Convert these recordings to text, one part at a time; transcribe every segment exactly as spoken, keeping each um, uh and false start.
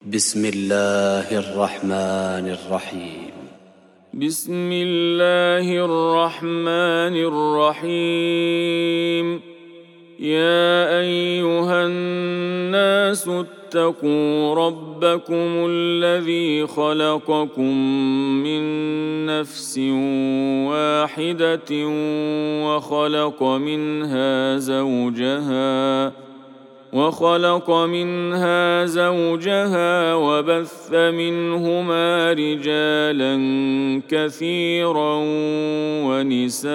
بسم الله الرحمن الرحيم. بسم الله الرحمن الرحيم. يا أيها الناس اتقوا ربكم الذي خلقكم من نفس واحدة وخلق منها زوجها وخلق منها زوجها وبث منهما رجالا كثيرا ونساء،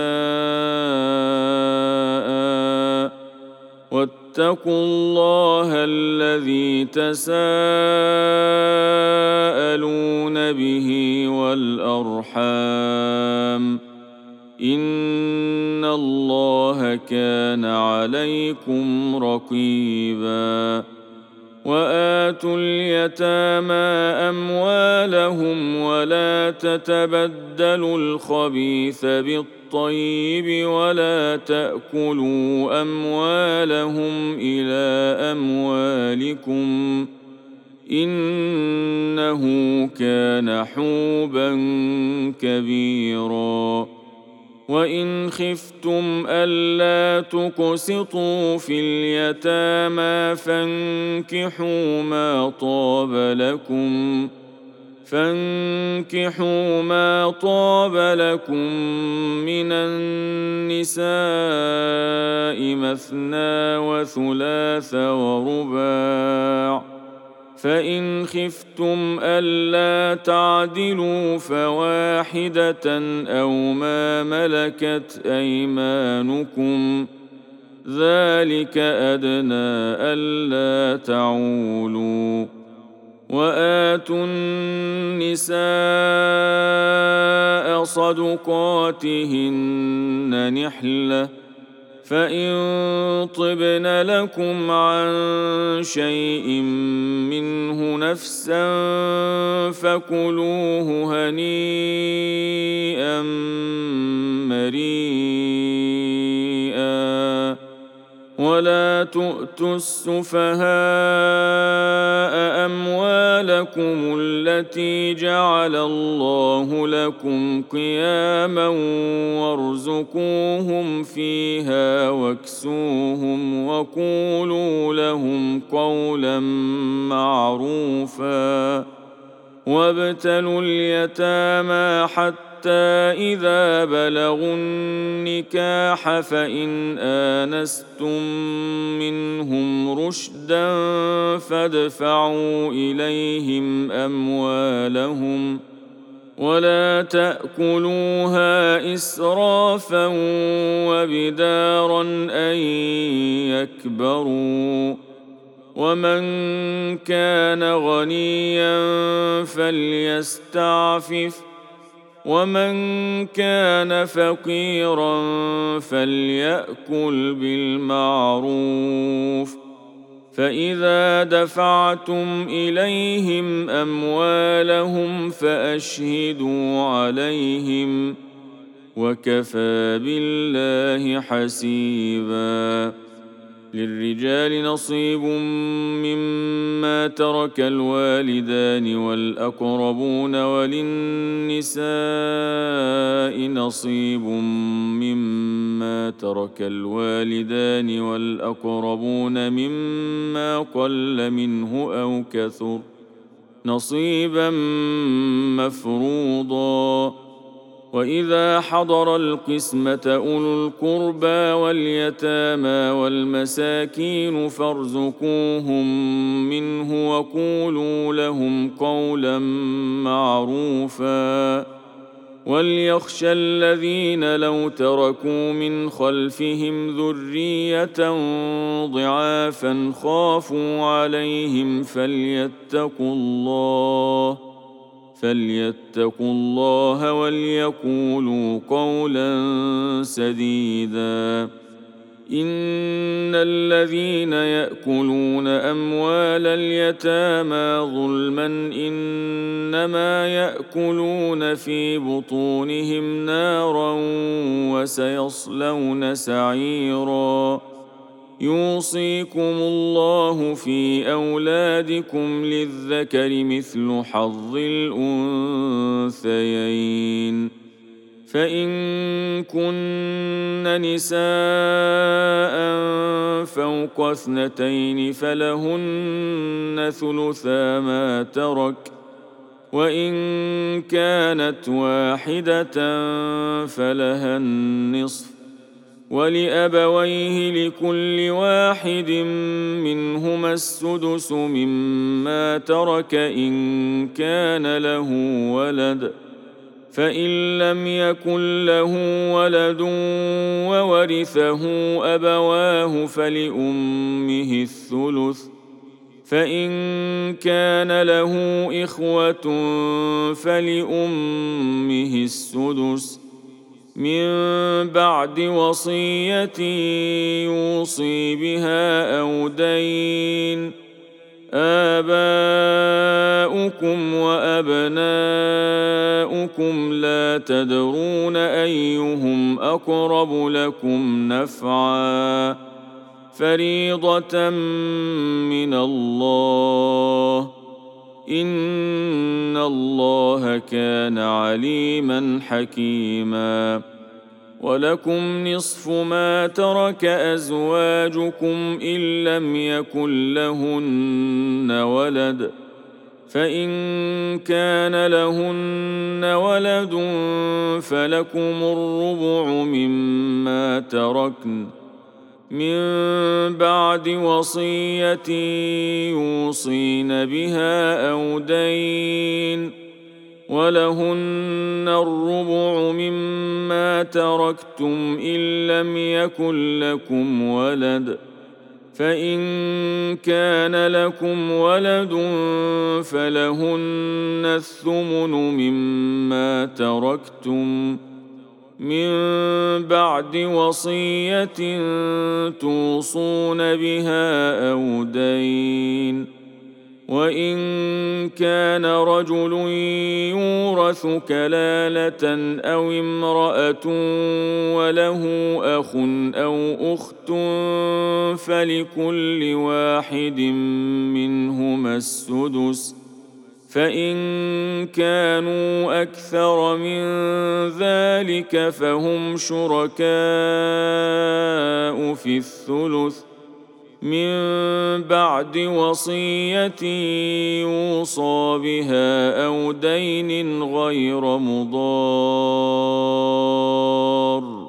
واتقوا الله الذي تساءلون به والأرحام، إن الله كان عليكم رقيبا. وآتوا اليتامى أموالهم ولا تتبدلوا الخبيث بالطيب ولا تأكلوا أموالهم إلى أموالكم إنه كان حوبا كبيرا. وإن خفتم ألا تقسطوا في اليتامى فانكحوا ما طاب لكم فانكحوا ما طاب لكم من النساء مثنى وثلاث ورباع، فإن خفتم ألا تعدلوا فواحدة أو ما ملكت أيمانكم، ذلك أدنى ألا تعولوا. وآتوا النساء صدقاتهن نحلة، فإن طبن لكم عن شيء منه نفسا فكلوه هنيئا مريئا. ولا تؤتوا السفهاء أموالكم التي جعل الله لكم قياما وارزقوهم فيها واكسوهم وقولوا لهم قولا معروفا. وابتلوا اليتامى حتى إذا بلغوا النكاح فإن آنستم منهم رشدا فادفعوا إليهم أموالهم ولا تأكلوها إسرافا وبدارا أن يكبروا. ومن كان غنيا فليستعفف، ومن كان فقيرا فليأكل بالمعروف. فإذا دفعتم إليهم أموالهم فأشهدوا عليهم، وكفى بالله حسيبا. للرجال نصيب مما ترك الوالدان والأقربون، وللنساء نصيب مما ترك الوالدان والأقربون مما قل منه أو كثر، نصيبا مفروضا. وإذا حضر القسمة أولو القربى واليتامى والمساكين فارزقوهم منه وقولوا لهم قولا معروفا. وليخشى الذين لو تركوا من خلفهم ذرية ضعافا خافوا عليهم فليتقوا الله فليتقوا الله وليقولوا قولا سديدا. إن الذين يأكلون أموال اليتامى ظلما إنما يأكلون في بطونهم نارا وسيصلون سعيرا. يوصيكم الله في أولادكم للذكر مثل حظ الأنثيين فإن كن نساء فوق اثنتين فلهن ثلثا ما ترك وإن كانت واحدة فلها النصف ولأبويه لكل واحد منهما السدس مما ترك إن كان له ولد فإن لم يكن له ولد وورثه أبواه فلأمه الثلث فإن كان له إخوة فلأمه السدس من بعد وصية يوصي بها أو دين آباؤكم وأبناؤكم لا تدرون أيهم أقرب لكم نفعا فريضة من الله إن الله كان عليما حكيما ولكم نصف ما ترك أزواجكم إن لم يكن لهن ولد فإن كان لهن ولد فلكم الربع مما تركن من بعد وصية يوصين بها أو دين ولهن الربع مما تركتم إن لم يكن لكم ولد فإن كان لكم ولد فلهن الثمن مما تركتم من بعد وصية توصون بها أو دين وإن كان رجل يورث كلالة أو امرأة وله أخ أو أخت فلكل واحد منهما السدس فإن كانوا أكثر من ذلك فهم شركاء في الثلث من بعد وصية يوصى بها أو دين غير مضار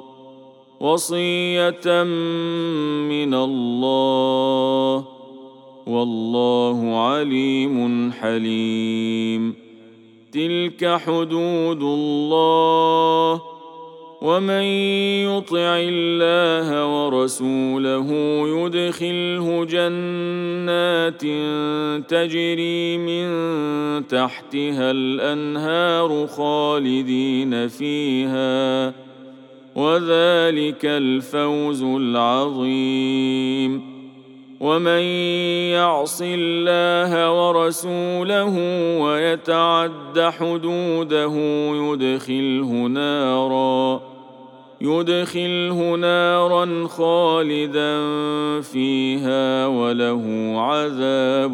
وصية من الله والله عليم حليم تلك حدود الله ومن يطع الله ورسوله يدخله جنات تجري من تحتها الأنهار خالدين فيها وذلك الفوز العظيم ومن يعص الله ورسوله ويتعد حدوده يدخله نارا يدخله نارا خالدا فيها وله عذاب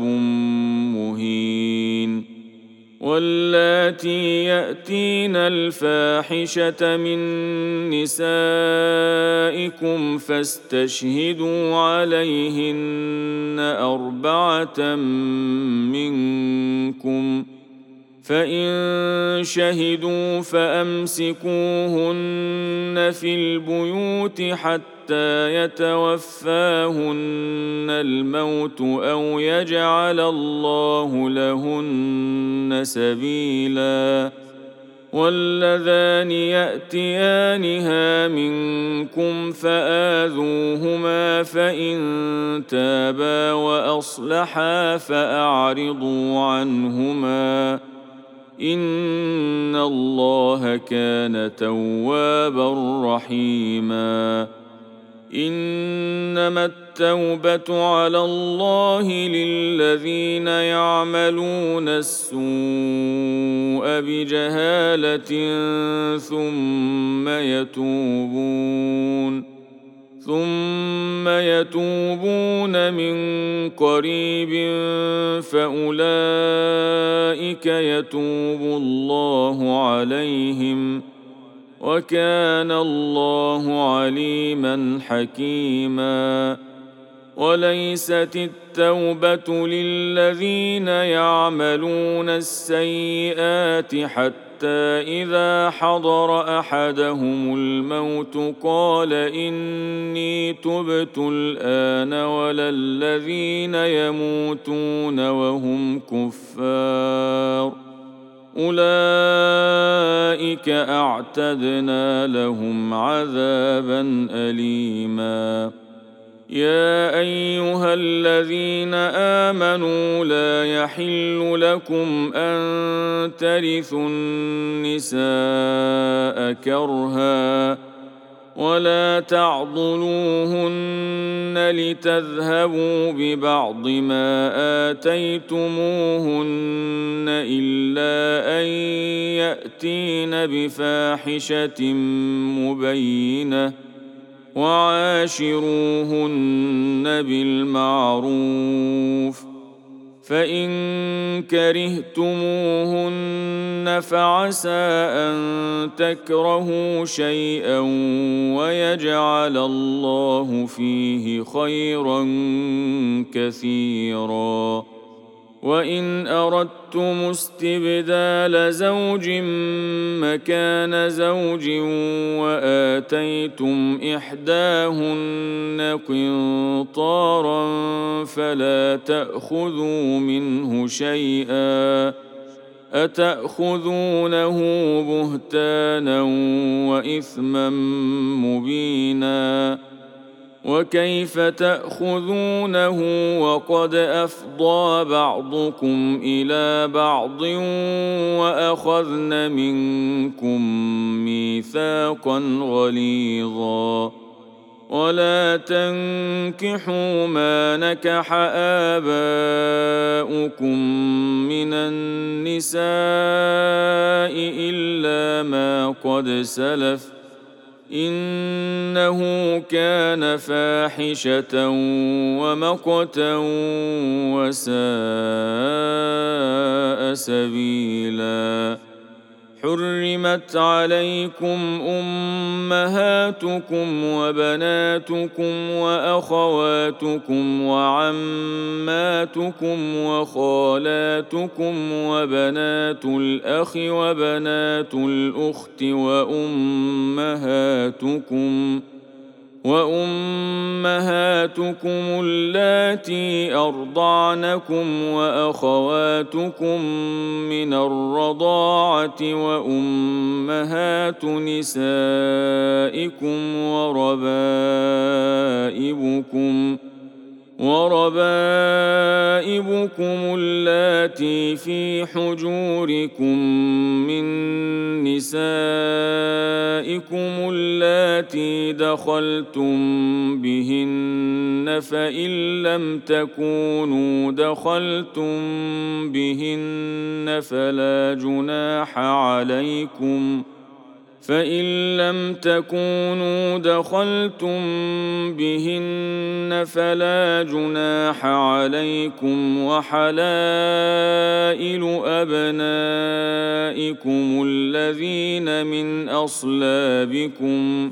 مهين واللاتي يأتين الفاحشة من نسائكم فاستشهدوا عليهن أربعة منكم فإن شهدوا فأمسكوهن في البيوت حتى يتوفاهن الموت أو يجعل الله لهن سبيلا واللذان يأتيانها منكم فآذوهما فإن تابا وأصلحا فأعرضوا عنهما إن الله كان توابا رحيما إنما التوبة على الله للذين يعملون السوء بجهالة ثم يتوبون ثم يتوبون من قريب فأولئك يتوب الله عليهم وكان الله عليما حكيما. وليست التوبة للذين يعملون السيئات حتى إذا حضر أحدهم الموت قال إني تبت الآن ولا الذين يموتون وهم كفار أولئك أعتدنا لهم عذابا أليما. يا أيها الذين آمنوا لا يحل لكم أن ترثوا النساء كرها ولا تعضلوهن لتذهبوا ببعض ما آتيتموهن إلا أن يأتين بفاحشة مبينة وعاشروهن بالمعروف فإن كرهتموهن فعسى أن تكرهوا شيئا ويجعل الله فيه خيرا كثيرا. وإن أردتم استبدال زوج مكان زوج وآتيتم إحداهن قنطارا فلا تأخذوا منه شيئا أتأخذونه بهتانا وإثما مبينا. وكيف تأخذونه وقد أفضى بعضكم إلى بعض وأخذن منكم ميثاقا غليظا. ولا تنكحوا ما نكح آباؤكم من النساء إلا ما قد سلف إنه كان فاحشة ومقتا وساء سبيلا. حرمت عليكم أمهاتكم وبناتكم وأخواتكم وعماتكم وخالاتكم وبنات الأخ وبنات الأخت وأمهاتكم وأمهاتكم اللاتي أرضعنكم وأخواتكم من الرضاعة وأمهات نسائكم وربائبكم وربائبكم اللاتي في حجوركم من نسائكم اللاتي دخلتم بهن فإن لم تكونوا دخلتم بهن فلا جناح عليكم فإن لم تكونوا دخلتم بهن فلا جناح عليكم وحلائل أبنائكم الذين من أصلابكم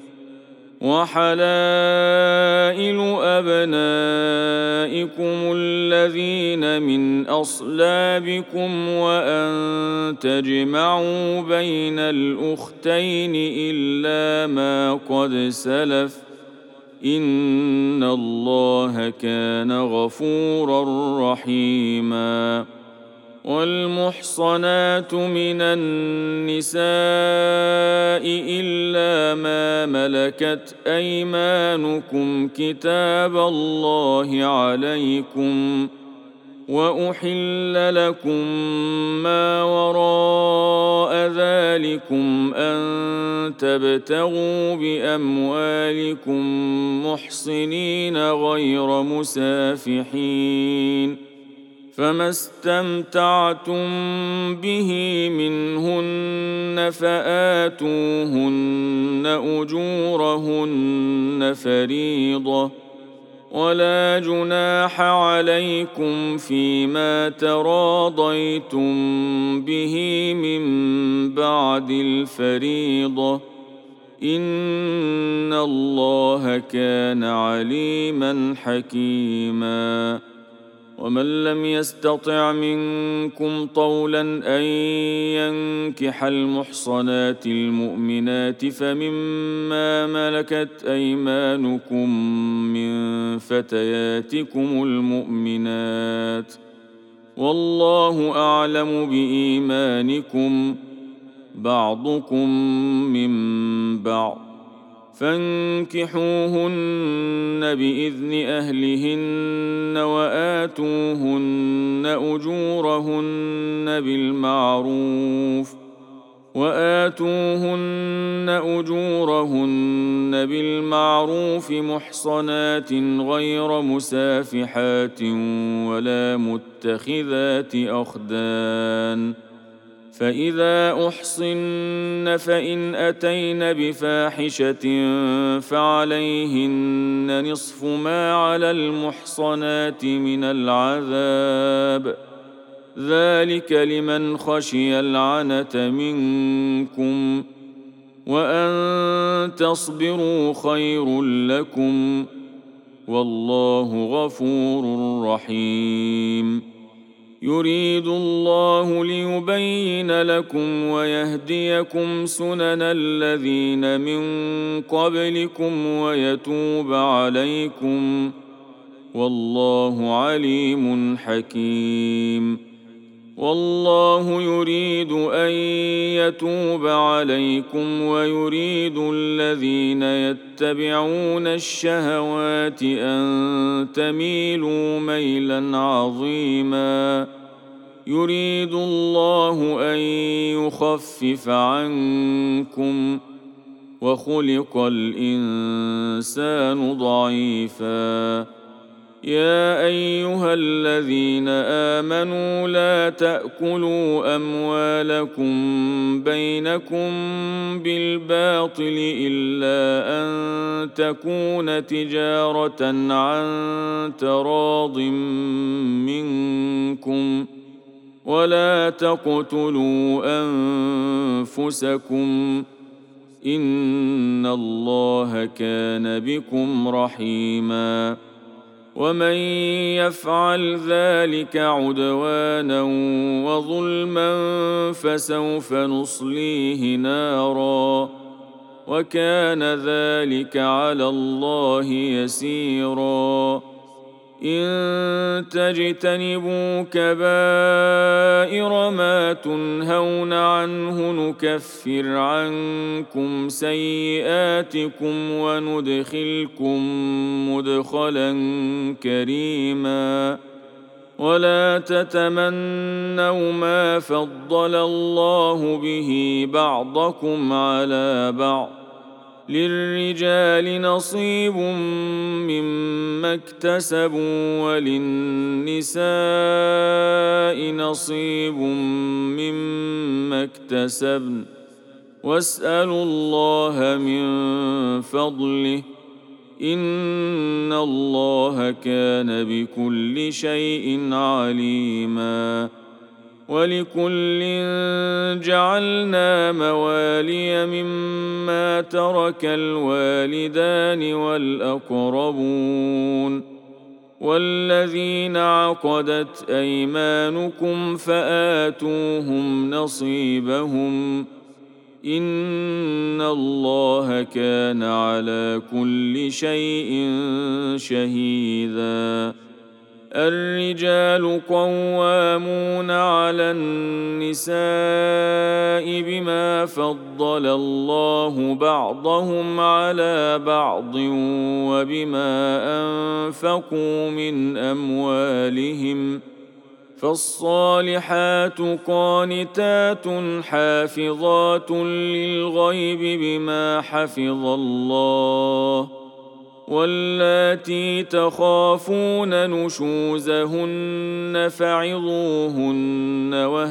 وحلائل أبنائكم الذين من أصلابكم وأن تجمعوا بين الأختين إلا ما قد سلف إن الله كان غفورا رحيما. والمحصنات من النساء إلا ما ملكت أيمانكم كتاب الله عليكم وأحل لكم ما وراء ذلكم أن تبتغوا بأموالكم محصنين غير مسافحين فما استمتعتم به منهن فآتوهن أجورهن فريضة، ولا جناح عليكم فيما تراضيتم به من بعد الفريضة، إن الله كان عليما حكيما. ومن لم يستطع منكم طولا أن ينكح المحصنات المؤمنات فمما ملكت أيمانكم من فتياتكم المؤمنات، والله أعلم بإيمانكم، بعضكم من بعض، فانكحوهن بإذن أهلهن وآتوهن أجورهن بالمعروف وآتوهن أجورهن بالمعروف محصنات غير مسافحات ولا متخذات أخدان، فإذا أحصن فإن أتين بفاحشة فعليهن نصف ما على المحصنات من العذاب، ذلك لمن خشي العنة منكم، وأن تصبروا خير لكم، والله غفور رحيم. يريد الله ليبين لكم ويهديكم سنن الذين من قبلكم ويتوب عليكم، والله عليم حكيم. والله يريد أن يتوب عليكم ويريد الذين يتبعون الشهوات أن تميلوا ميلا عظيما. يريد الله أن يخفف عنكم، وخلق الإنسان ضعيفا. يا أيها الذين آمنوا لا تأكلوا أموالكم بينكم بالباطل إلا أن تكون تجارة عن تراض منكم، ولا تقتلوا أنفسكم، إن الله كان بكم رحيما. ومن يفعل ذلك عدوانا وظلما فسوف نصليه نارا، وكان ذلك على الله يسيرا. إن تجتنبوا كبائر ما تنهون عنه نكفر عنكم سيئاتكم وندخلكم مدخلا كريما. ولا تتمنوا ما فضل الله به بعضكم على بعض، للرجال نصيب مما اكتسبوا وللنساء نصيب مما اكتسبن، واسألوا الله من فضله، إن الله كان بكل شيء عليما. ولكل جعلنا موالي مما ترك الوالدان والأقربون والذين عقدت أيمانكم فآتوهم نصيبهم، إن الله كان على كل شيء شهيدا. الرجال قوامون على النساء بما فضل الله بعضهم على بعض وبما أنفقوا من أموالهم، فالصالحات قانتات حافظات للغيب بما حفظ الله، واللاتي تخافون نشوزهن فعظوهن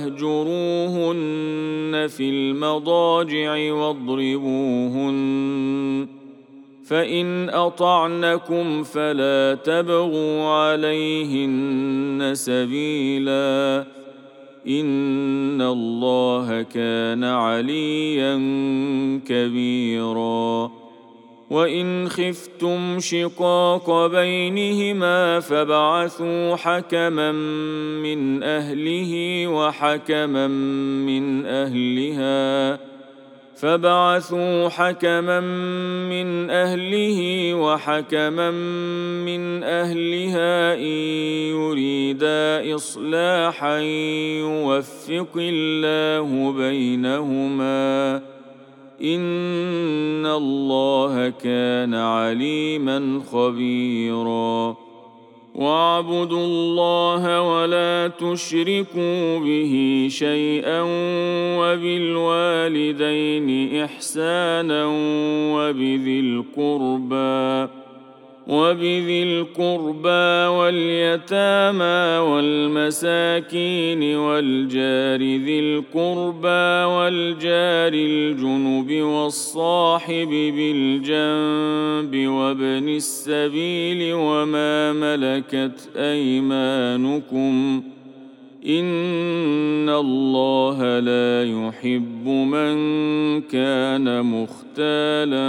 واهجروهن في المضاجع واضربوهن، فإن أطعنكم فلا تبغوا عليهن سبيلا، إن الله كان عليا كبيرا. وإن خفتم شقاق بينهما فابعثوا حكما من أهله وحكما من أهلها فبعثوا حكما من أهله وحكما من أهلها إن يريدا إصلاحا يوفق الله بينهما، إن الله كان عليما خبيرا. واعبدوا الله ولا تشركوا به شيئا وبالوالدين إحسانا وبذي القربى وبذي القربى واليتامى والمساكين والجار ذي القربى والجار الجنب والصاحب بالجنب وابن السبيل وما ملكت أيمانكم، إن الله لا يحب من كان مختالا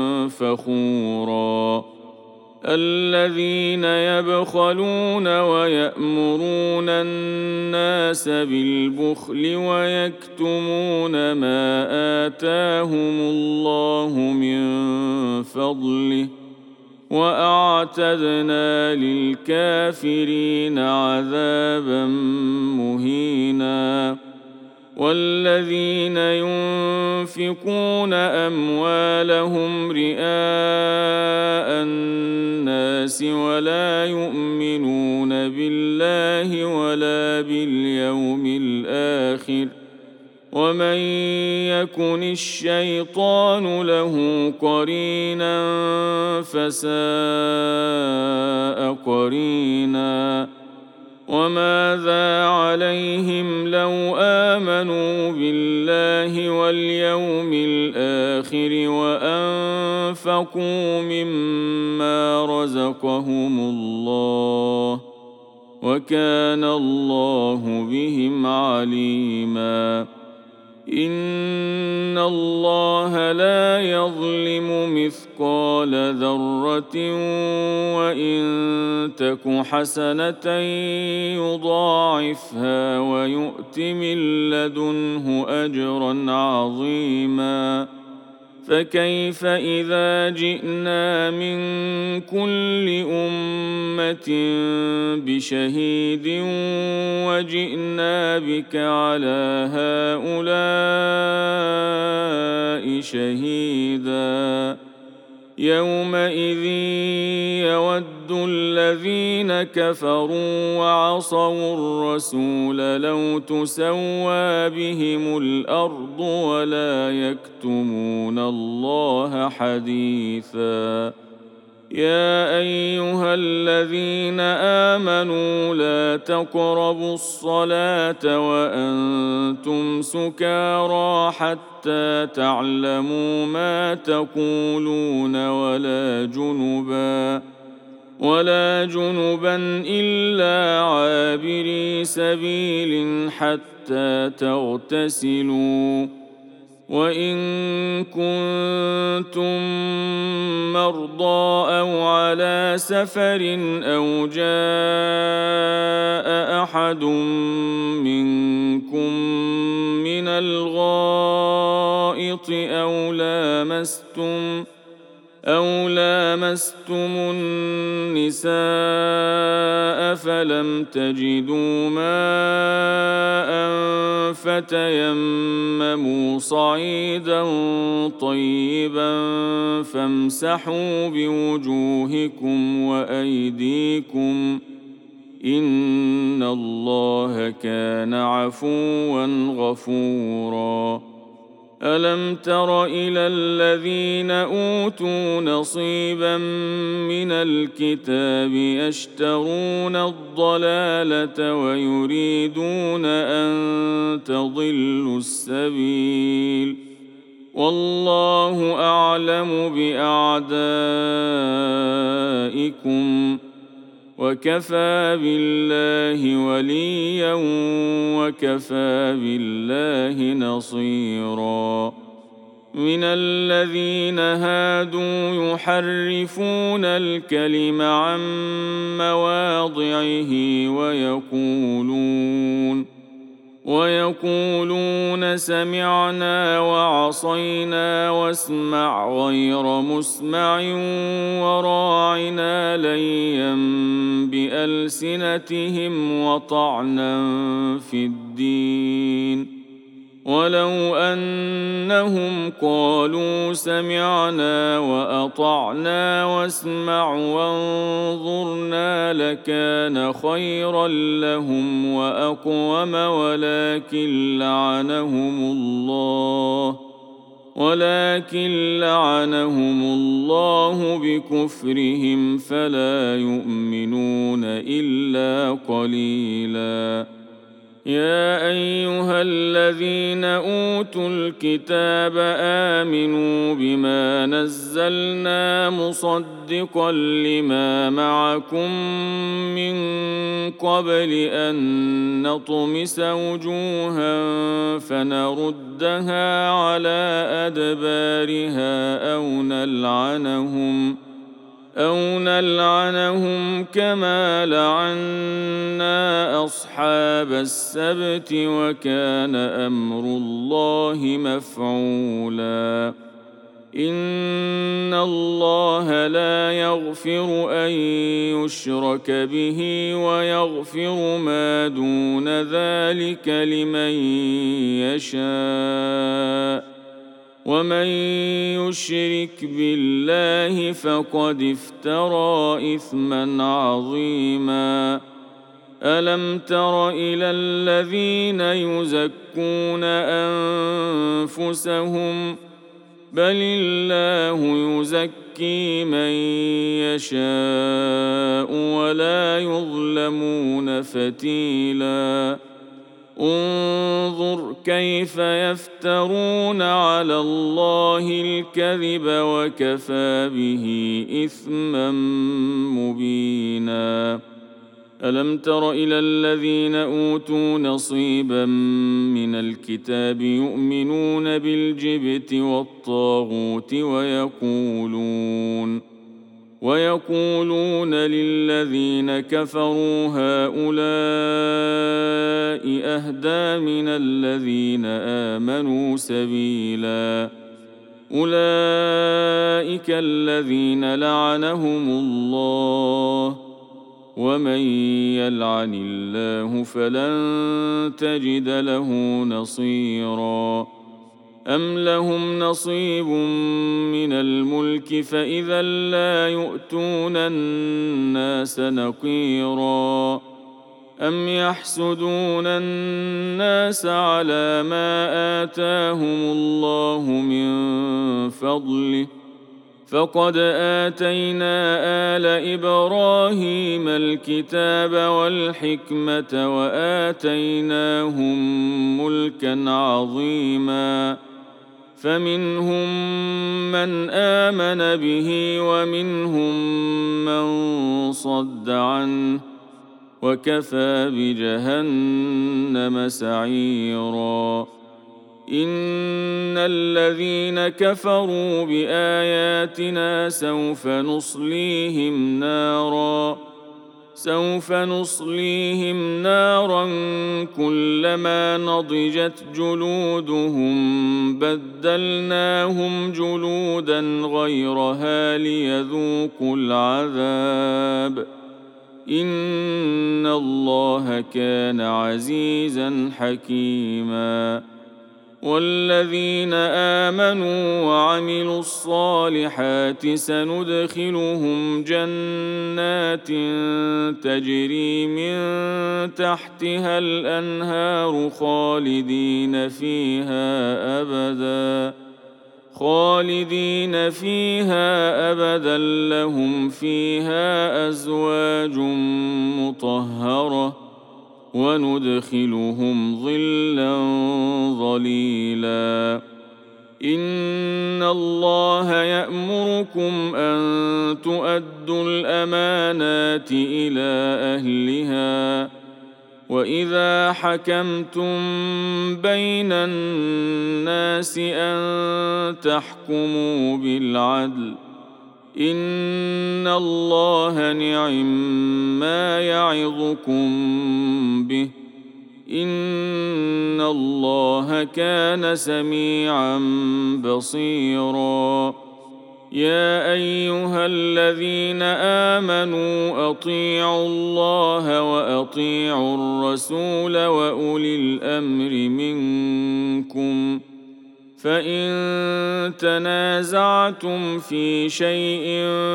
فخورا. الذين يبخلون ويأمرون الناس بالبخل ويكتمون ما آتاهم الله من فضله، وأعتدنا للكافرين عذابا مهينا. والذين ينفقون أموالهم رئاء الناس ولا يؤمنون بالله ولا باليوم الآخر، ومن يكن الشيطان له قرينا فساء قرينا. وماذا عليهم لو آمنوا بالله واليوم الآخر وأنفقوا مما رزقهم الله، وكان الله بهم عليما. إن الله لا يظلم مثقال ذرة وإن تك حسنة يضاعفها ويؤت من لدنه أجرا عظيما. فكيف إذا جئنا من كل أمة بشهيد وجئنا بك على هؤلاء شهيدا، يومئذ يود الذين كفروا وعصوا الرسول لو تسوى بهم الأرض ولا يكتمون الله حديثا. يا أيها الذين آمنوا لا تقربوا الصلاة وأنتم سكارى حتى تعلموا ما تقولون ولا جنبا ولا جنبا إلا عابري سبيل حتى تغتسلوا، وإن كنتم مرضى أو على سفر أو جاء أحد منكم من الغائط أو لامستم أو لامستم النساء فلم تجدوا ماء فتيمموا صعيدا طيبا فامسحوا بوجوهكم وأيديكم، إن الله كان عفوا غفورا. ألم تر إلى الذين أوتوا نصيبا من الكتاب يشترون الضلالة ويريدون أن تضلوا السبيل والله أعلم بأعدائكم وكفى بالله وليا وكفى بالله نصيرا من الذين هادوا يحرفون الكلم عن مواضعه ويقولون ويقولون سمعنا وعصينا واسمع غير مسمع وراعنا ليا بألسنتهم وطعنا في الدين ولو أنهم قالوا سمعنا وأطعنا واسمع وانظرنا لكان خيرا لهم وأقوم ولكن لعنهم الله ولكن لعنهم الله بكفرهم فلا يؤمنون إلا قليلاً يا أيها الذين أوتوا الكتاب آمنوا بما نزلنا مصدقا لما معكم من قبل أن نطمس وجوها فنردها على أدبارها أو نلعنهم أو نلعنهم كما لعنا أصحاب السبت وكان أمر الله مفعولا إن الله لا يغفر أن يشرك به ويغفر ما دون ذلك لمن يشاء ومن يشرك بالله فقد افترى إثما عظيما ألم تر إلى الذين يزكون أنفسهم بل الله يزكي من يشاء ولا يظلمون فتيلا انظر كيف يفترون على الله الكذب وكفى به إثما مبينا ألم تر إلى الذين أوتوا نصيبا من الكتاب يؤمنون بالجبت والطاغوت ويقولون ويقولون للذين كفروا هؤلاء أهدى من الذين آمنوا سبيلا أولئك الذين لعنهم الله ومن يلعن الله فلن تجد له نصيرا أم لهم نصيب من الملك فإذا لا يؤتون الناس نقيرا أم يحسدون الناس على ما آتاهم الله من فضله فقد آتينا آل إبراهيم الكتاب والحكمة وآتيناهم ملكا عظيما فمنهم من آمن به ومنهم من صد عنه وكفى بجهنم سعيرا إن الذين كفروا بآياتنا سوف نصليهم نارا سوف نصليهم نارا كلما نضجت جلودهم بدلناهم جلودا غيرها ليذوقوا العذاب إن الله كان عزيزا حكيما والذين آمنوا وعملوا الصالحات سندخلهم جنات تجري من تحتها الأنهار خالدين فيها أبدا خالدين فيها أبدا لهم فيها أزواج مطهرة وندخلهم ظلا ظليلا إن الله يأمركم أن تؤدوا الأمانات إلى أهلها وإذا حكمتم بين الناس أن تحكموا بالعدل إن الله نعم ما يعظكم به إن الله كان سميعا بصيرا يا أيها الذين آمنوا أطيعوا الله وأطيعوا الرسول وأولي الأمر منكم فإن تنازعتم في شيء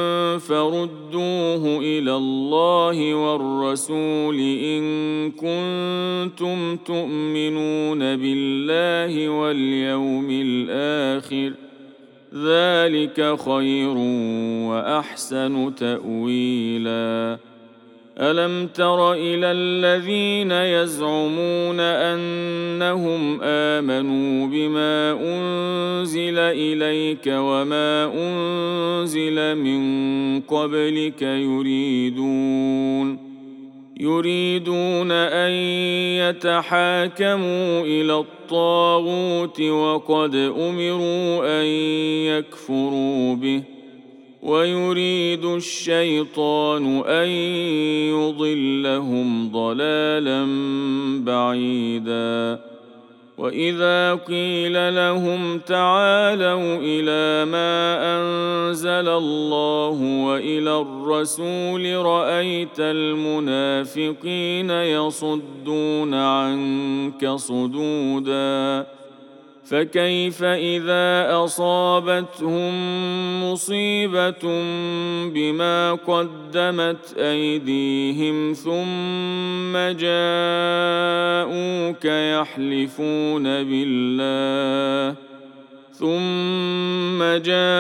فردوه إلى الله والرسول إن كنتم تؤمنون بالله واليوم الآخر ذلك خير وأحسن تأويلا ألم تر إلى الذين يزعمون أنهم آمنوا بما أنزل إليك وما أنزل من قبلك يريدون يريدون أن يتحاكموا إلى الطاغوت وقد أمروا أن يكفروا به ويريد الشيطان أن يضلهم ضلالا بعيدا وإذا قيل لهم تعالوا إلى ما أنزل الله وإلى الرسول رأيت المنافقين يصدون عنك صدودا فكيف إذا أصابتهم مصيبة بما قدمت أيديهم ثم جاءوك يحلفون بالله ثم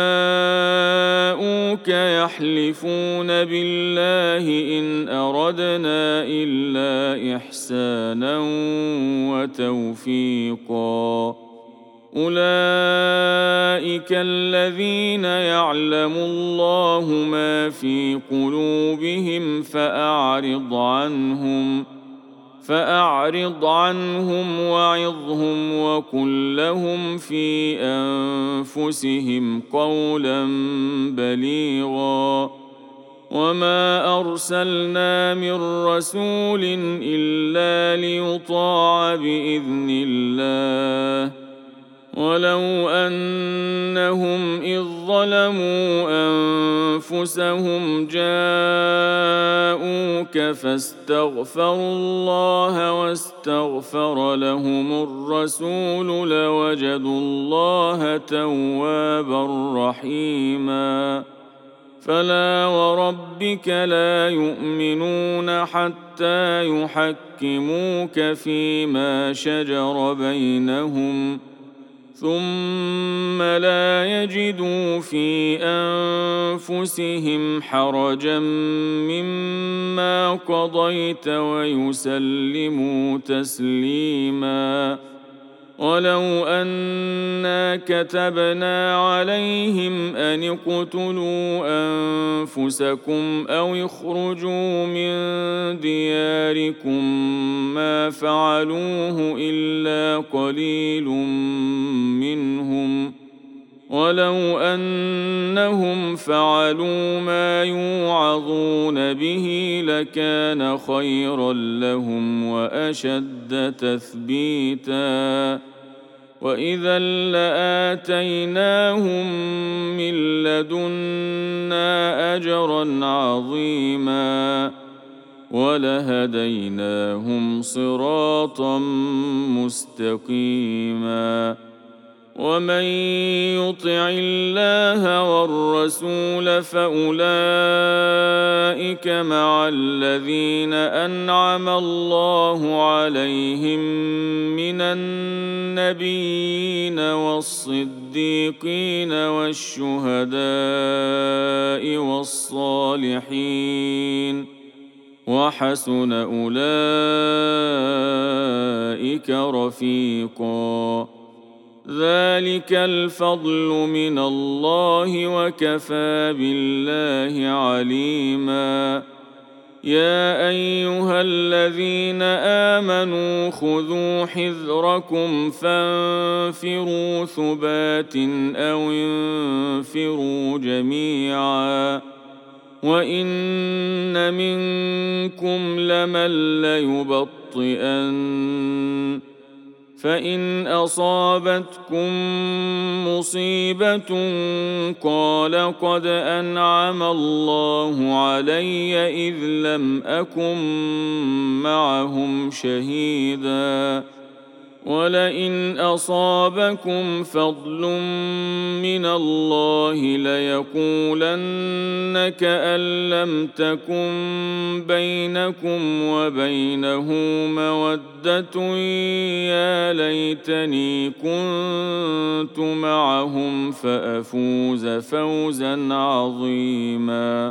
جاءوك يحلفون بالله إن أردنا إلا إحسانا وتوفيقا أولئك الذين يعلم الله ما في قلوبهم فأعرض عنهم فأعرض عنهم وعظهم وقل لهم في أنفسهم قولا بليغا وما أرسلنا من رسول إلا ليطاع بإذن الله ولو أنهم إذ ظلموا أنفسهم جاءوك فاستغفروا الله واستغفر لهم الرسول لوجدوا الله توابا رحيما فلا وربك لا يؤمنون حتى يحكموك فيما شجر بينهم ثم لا يجدوا في أنفسهم حرجا مما قضيت ويسلموا تسليما ولو أنا كتبنا عليهم أن اقتلوا أنفسكم أو اخرجوا من دياركم ما فعلوه إلا قليل منهم ولو أنهم فعلوا ما يوعظون به لكان خيرا لهم وأشد تثبيتا وإذا لآتيناهم من لدنا أجرا عظيما ولهديناهم صراطا مستقيما ومن يطع الله والرسول فأولئك مع الذين أنعم الله عليهم من النبيين والصديقين والشهداء والصالحين وحسن أولئك رفيقا ذلك الفضل من الله وكفى بالله عليما يا أيها الذين آمنوا خذوا حذركم فانفروا ثبات أو انفروا جميعا وإن منكم لمن ليبطئن فإن أصابتكم مصيبة قال قد أنعم الله علي إذ لم أكن معهم شهيدا ولئن أصابكم فضل من الله ليقولن كأن لم تكن بينكم وبينه مودة يا ليتني كنت معهم فأفوز فوزا عظيما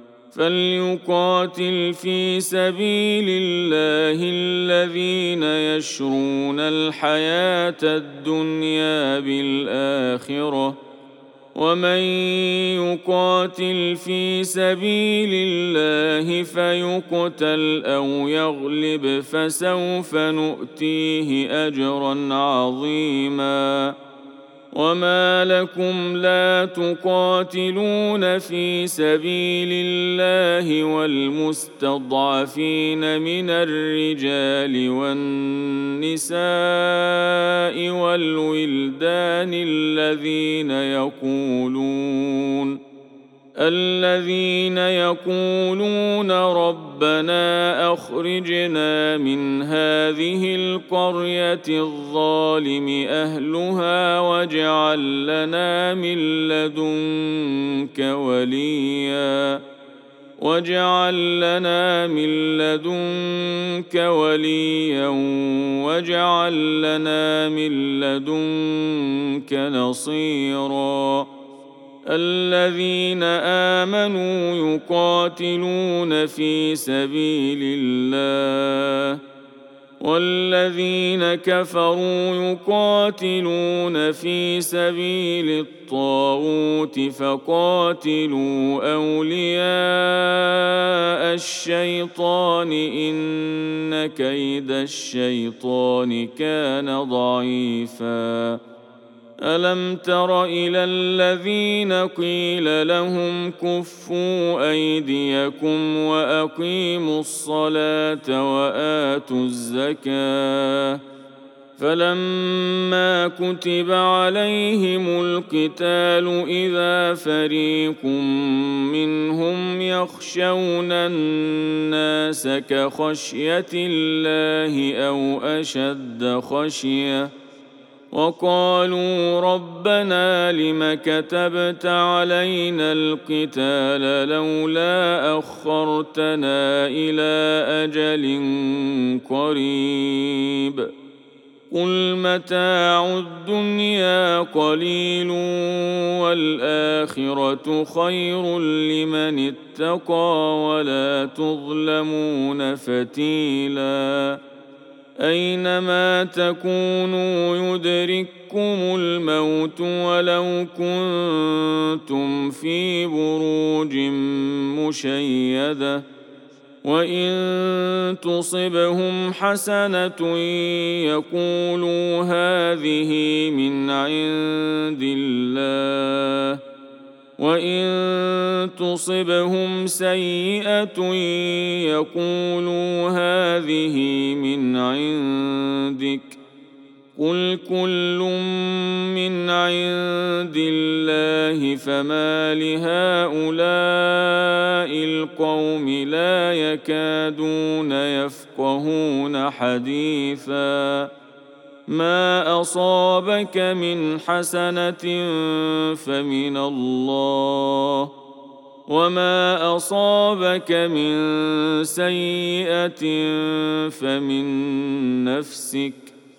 فليقاتل في سبيل الله الذين يشرون الحياة الدنيا بالآخرة ومن يقاتل في سبيل الله فيقتل أو يغلب فسوف نؤتيه أجرا عظيما وما لكم لا تقاتلون في سبيل الله والمستضعفين من الرجال والنساء والولدان الذين يقولون الذين يقولون ربنا أخرجنا من هذه القرية الظالم أهلها واجعل لنا من لدنك وليا واجعل لنا من لدنك وليا واجعل لنا من لدنك نصيرا الذين آمنوا يقاتلون في سبيل الله والذين كفروا يقاتلون في سبيل الطاغوت فقاتلوا أولياء الشيطان إن كيد الشيطان كان ضعيفا ألم تر إلى الذين قيل لهم كفوا أيديكم وأقيموا الصلاة وآتوا الزكاة فلما كتب عليهم القتال إذا فريق منهم يخشون الناس كخشية الله أو أشد خشية وقالوا ربنا لم كتبت علينا القتال لولا أخرتنا إلى أجل قريب قل متاع الدنيا قليل والآخرة خير لمن اتقى ولا تظلمون فتيلا أينما تكونوا يدرككم الموت ولو كنتم في بروج مشيدة وإن تصبهم حسنة يقولوا هذه من عند الله وإن تصبهم سيئة يقولوا هذه من عندك قل كل من عند الله فما لهؤلاء القوم لا يكادون يفقهون حديثا ما أصابك من حسنة فمن الله، وما أصابك من سيئة فمن نفسك،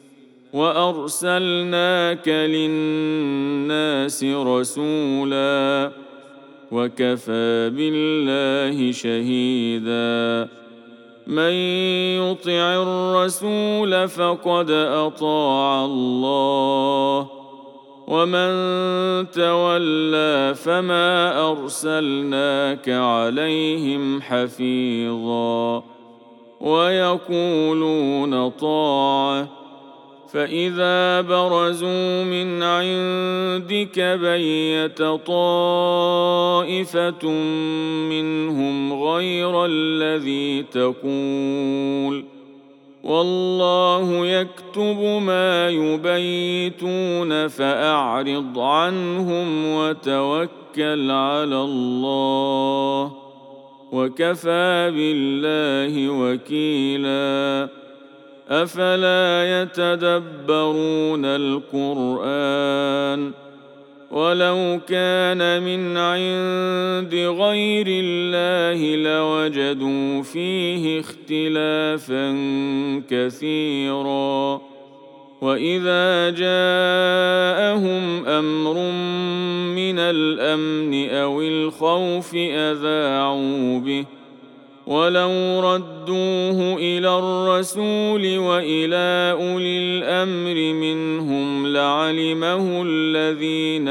وأرسلناك للناس رسولا، وكفى بالله شهيدا. من يطع الرسول فقد أطاع الله، ومن تولى فما أرسلناك عليهم حفيظا. ويقولون طاعة، فإذا برزوا من عندك بيت طائفة منهم غير الذي تقول، والله يكتب ما يبيتون، فأعرض عنهم وتوكل على الله، وكفى بالله وكيلا. أفلا يتدبرون القرآن؟ ولو كان من عند غير الله لوجدوا فيه اختلافا كثيرا. وإذا جاءهم أمر من الأمن أو الخوف أذاعوا به، ولو ردوه إلى الرسول وإلى أولي الأمر منهم لعلمه الذين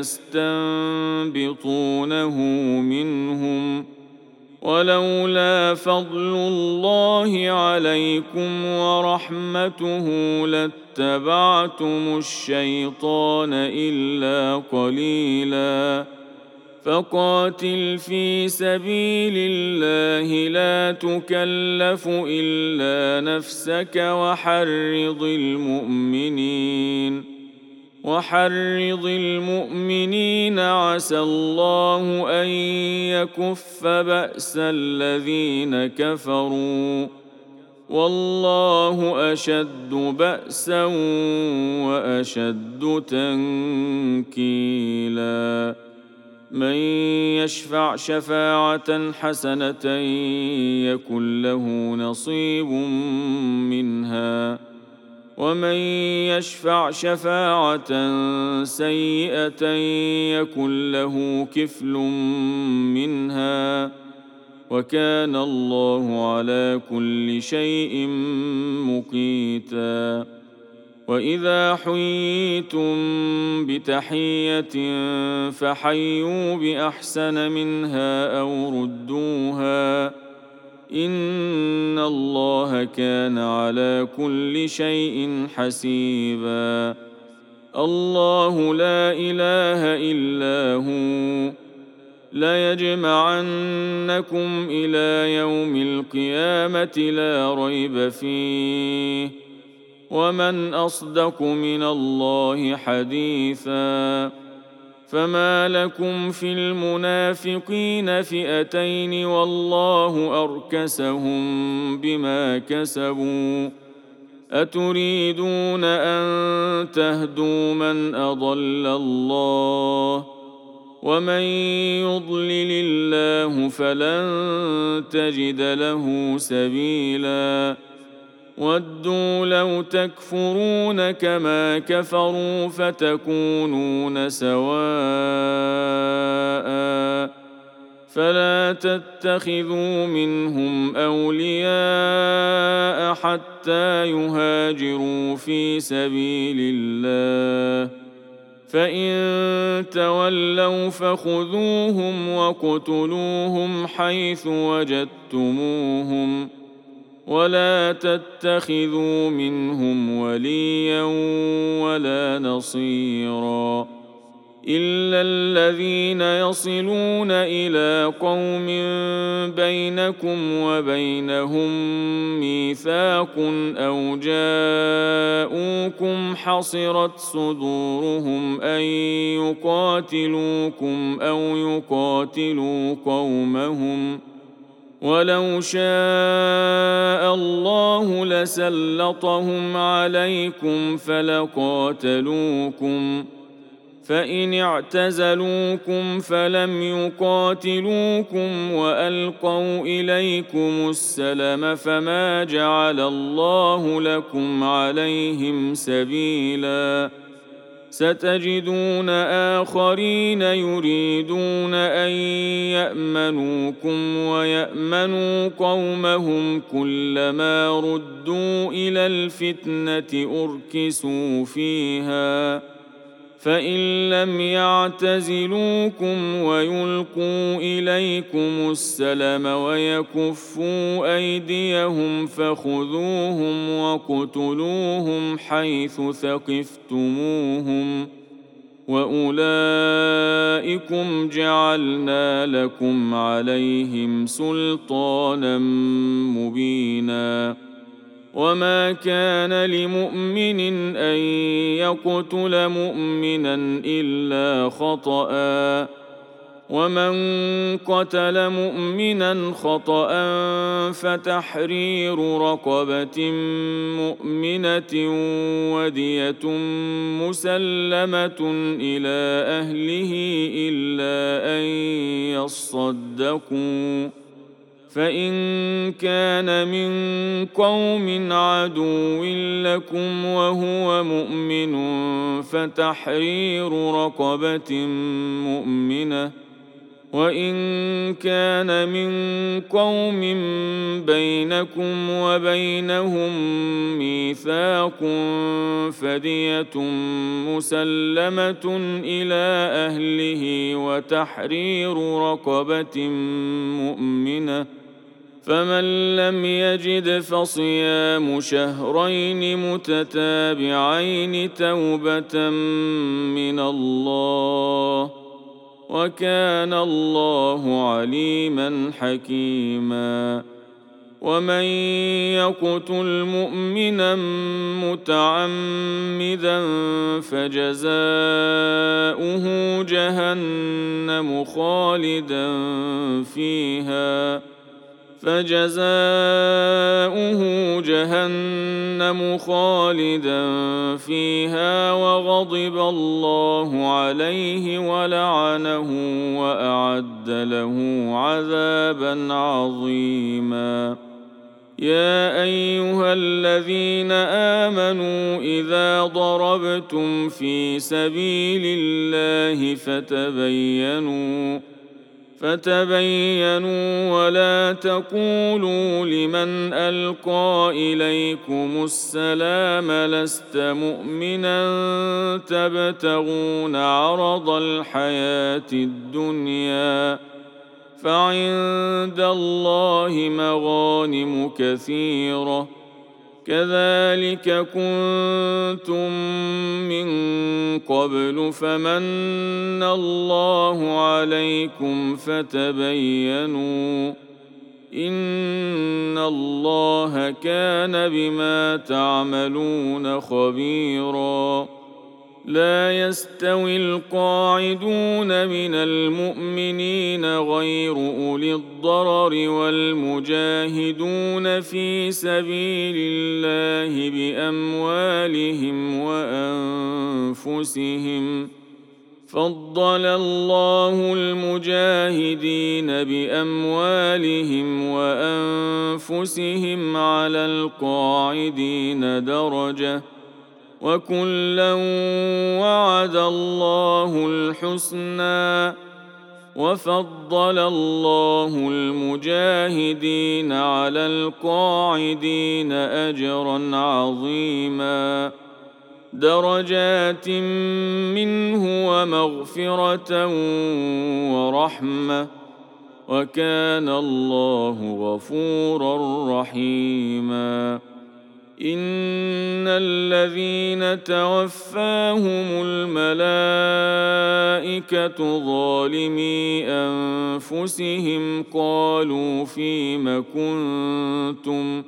يستنبطونه منهم، ولولا فضل الله عليكم ورحمته لاتبعتم الشيطان إلا قليلا. فقاتل في سبيل الله لا تكلف إلا نفسك، وحرض المؤمنين وحرض المؤمنين عسى الله أن يكف بأس الذين كفروا، والله أشد بأسا وأشد تنكيلا. من يشفع شفاعة حسنة يكن له نصيب منها، ومن يشفع شفاعة سيئة يكن له كفل منها، وكان الله على كل شيء مقيتا. وإذا حييتم بتحية فحيوا بأحسن منها أو ردوها، إن الله كان على كل شيء حسيبا. الله لا إله إلا هو، ليجمعنكم إلى يوم القيامة لا ريب فيه، ومن أصدق من الله حديثا. فما لكم في المنافقين فئتين والله أركسهم بما كسبوا، أتريدون أن تهدوا من أضل الله، ومن يضلل الله فلن تجد له سبيلا. ودوا لو تكفرون كما كفروا فتكونون سواء، فلا تتخذوا منهم أولياء حتى يهاجروا في سبيل الله، فإن تولوا فخذوهم وقتلوهم حيث وجدتموهم، ولا تتخذوا منهم وليا ولا نصيرا، إلا الذين يصلون إلى قوم بينكم وبينهم ميثاق أو جاءوكم حصرت صدورهم أن يقاتلوكم أو يقاتلوا قومهم، ولو شاء الله لسلطهم عليكم فلقاتلوكم فإن اعتزلوكم فلم يقاتلوكم وألقوا إليكم السلم فما جعل الله لكم عليهم سبيلا ستجدون آخرين يريدون أن يأمنوكم ويأمنوا قومهم كلما ردوا إلى الفتنة أركسوا فيها فإن لم يعتزلوكم ويلقوا إليكم السلم ويكفوا أيديهم فخذوهم واقتلوهم حيث ثقفتموهم وأولئكم جعلنا لكم عليهم سلطانا مبينا وما كان لمؤمن أن يقتل مؤمنا إلا خطأ ومن قتل مؤمنا خطأ فتحرير رقبة مؤمنة ودية مسلمة إلى أهله إلا أن يصدقوا فإن كان من قوم عدو لكم وهو مؤمن فتحرير رقبة مؤمنة وإن كان من قوم بينكم وبينهم ميثاق فدية مسلمة إلى أهله وتحرير رقبة مؤمنة فمن لم يجد فصيام شهرين متتابعين توبة من الله وكان الله عليما حكيما ومن يقتل مؤمنا متعمدا فجزاؤه جهنم خالدا فيها فجزاؤه جهنم خالدا فيها وغضب الله عليه ولعنه وأعد له عذابا عظيما يا أيها الذين آمنوا إذا ضربتم في سبيل الله فتبينوا فتبينوا ولا تقولوا لمن ألقى إليكم السلام لست مؤمنا تبتغون عرض الحياة الدنيا فعند الله مغانم كثيرة كذلك كنتم من قبل فمن الله عليكم فتبينوا إن الله كان بما تعملون خبيرا لا يستوي القاعدون من المؤمنين غير أولي الضرر والمجاهدون في سبيل الله بأموالهم وأنفسهم فضل الله المجاهدين بأموالهم وأنفسهم على القاعدين درجة وكلا وعد الله الحسنى وفضل الله المجاهدين على القاعدين أجرا عظيما درجات منه ومغفرة ورحمة وكان الله غفورا رحيما إن الذين توفاهم الملائكة ظالمي أنفسهم قالوا فيم كنتم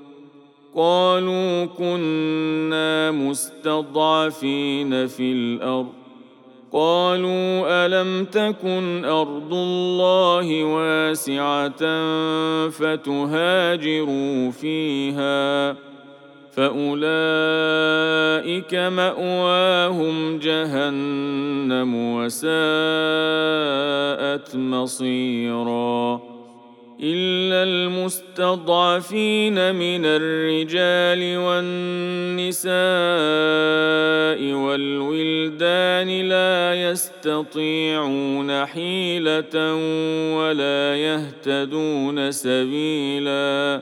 قالوا كنا مستضعفين في الأرض قالوا ألم تكن أرض الله واسعة فتهاجروا فيها فأولئك مأواهم جهنم وساءت مصيرا إلا المستضعفين من الرجال والنساء والولدان لا يستطيعون حيلة ولا يهتدون سبيلا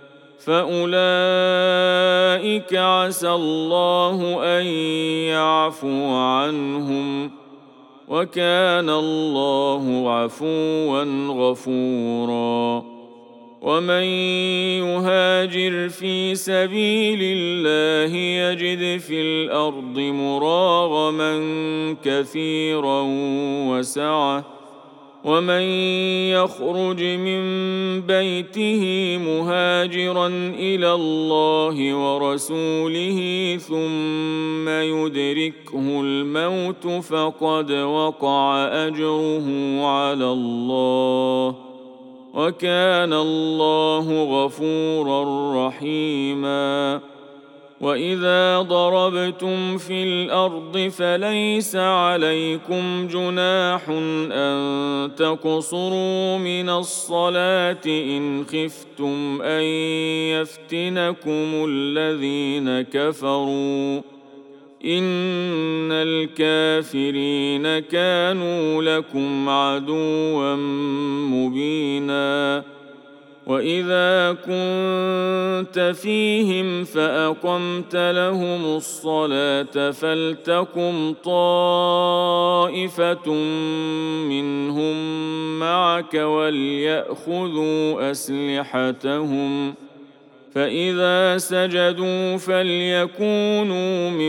فأولئك عسى الله أن يعفو عنهم وكان الله عفوا غفورا ومن يهاجر في سبيل الله يجد في الأرض مراغما كثيرا وسعة ومن يخرج من بيته مهاجرا إلى الله ورسوله ثم يدركه الموت فقد وقع أجره على الله وكان الله غفورا رحيما وإذا ضربتم في الأرض فليس عليكم جناح أن تقصروا من الصلاة إن خفتم أن يفتنكم الذين كفروا إن الكافرين كانوا لكم عدوا مبينا وإذا كنت فيهم فأقمت لهم الصلاة فلتقم طائفة منهم معك وليأخذوا أسلحتهم فإذا سجدوا فليكونوا من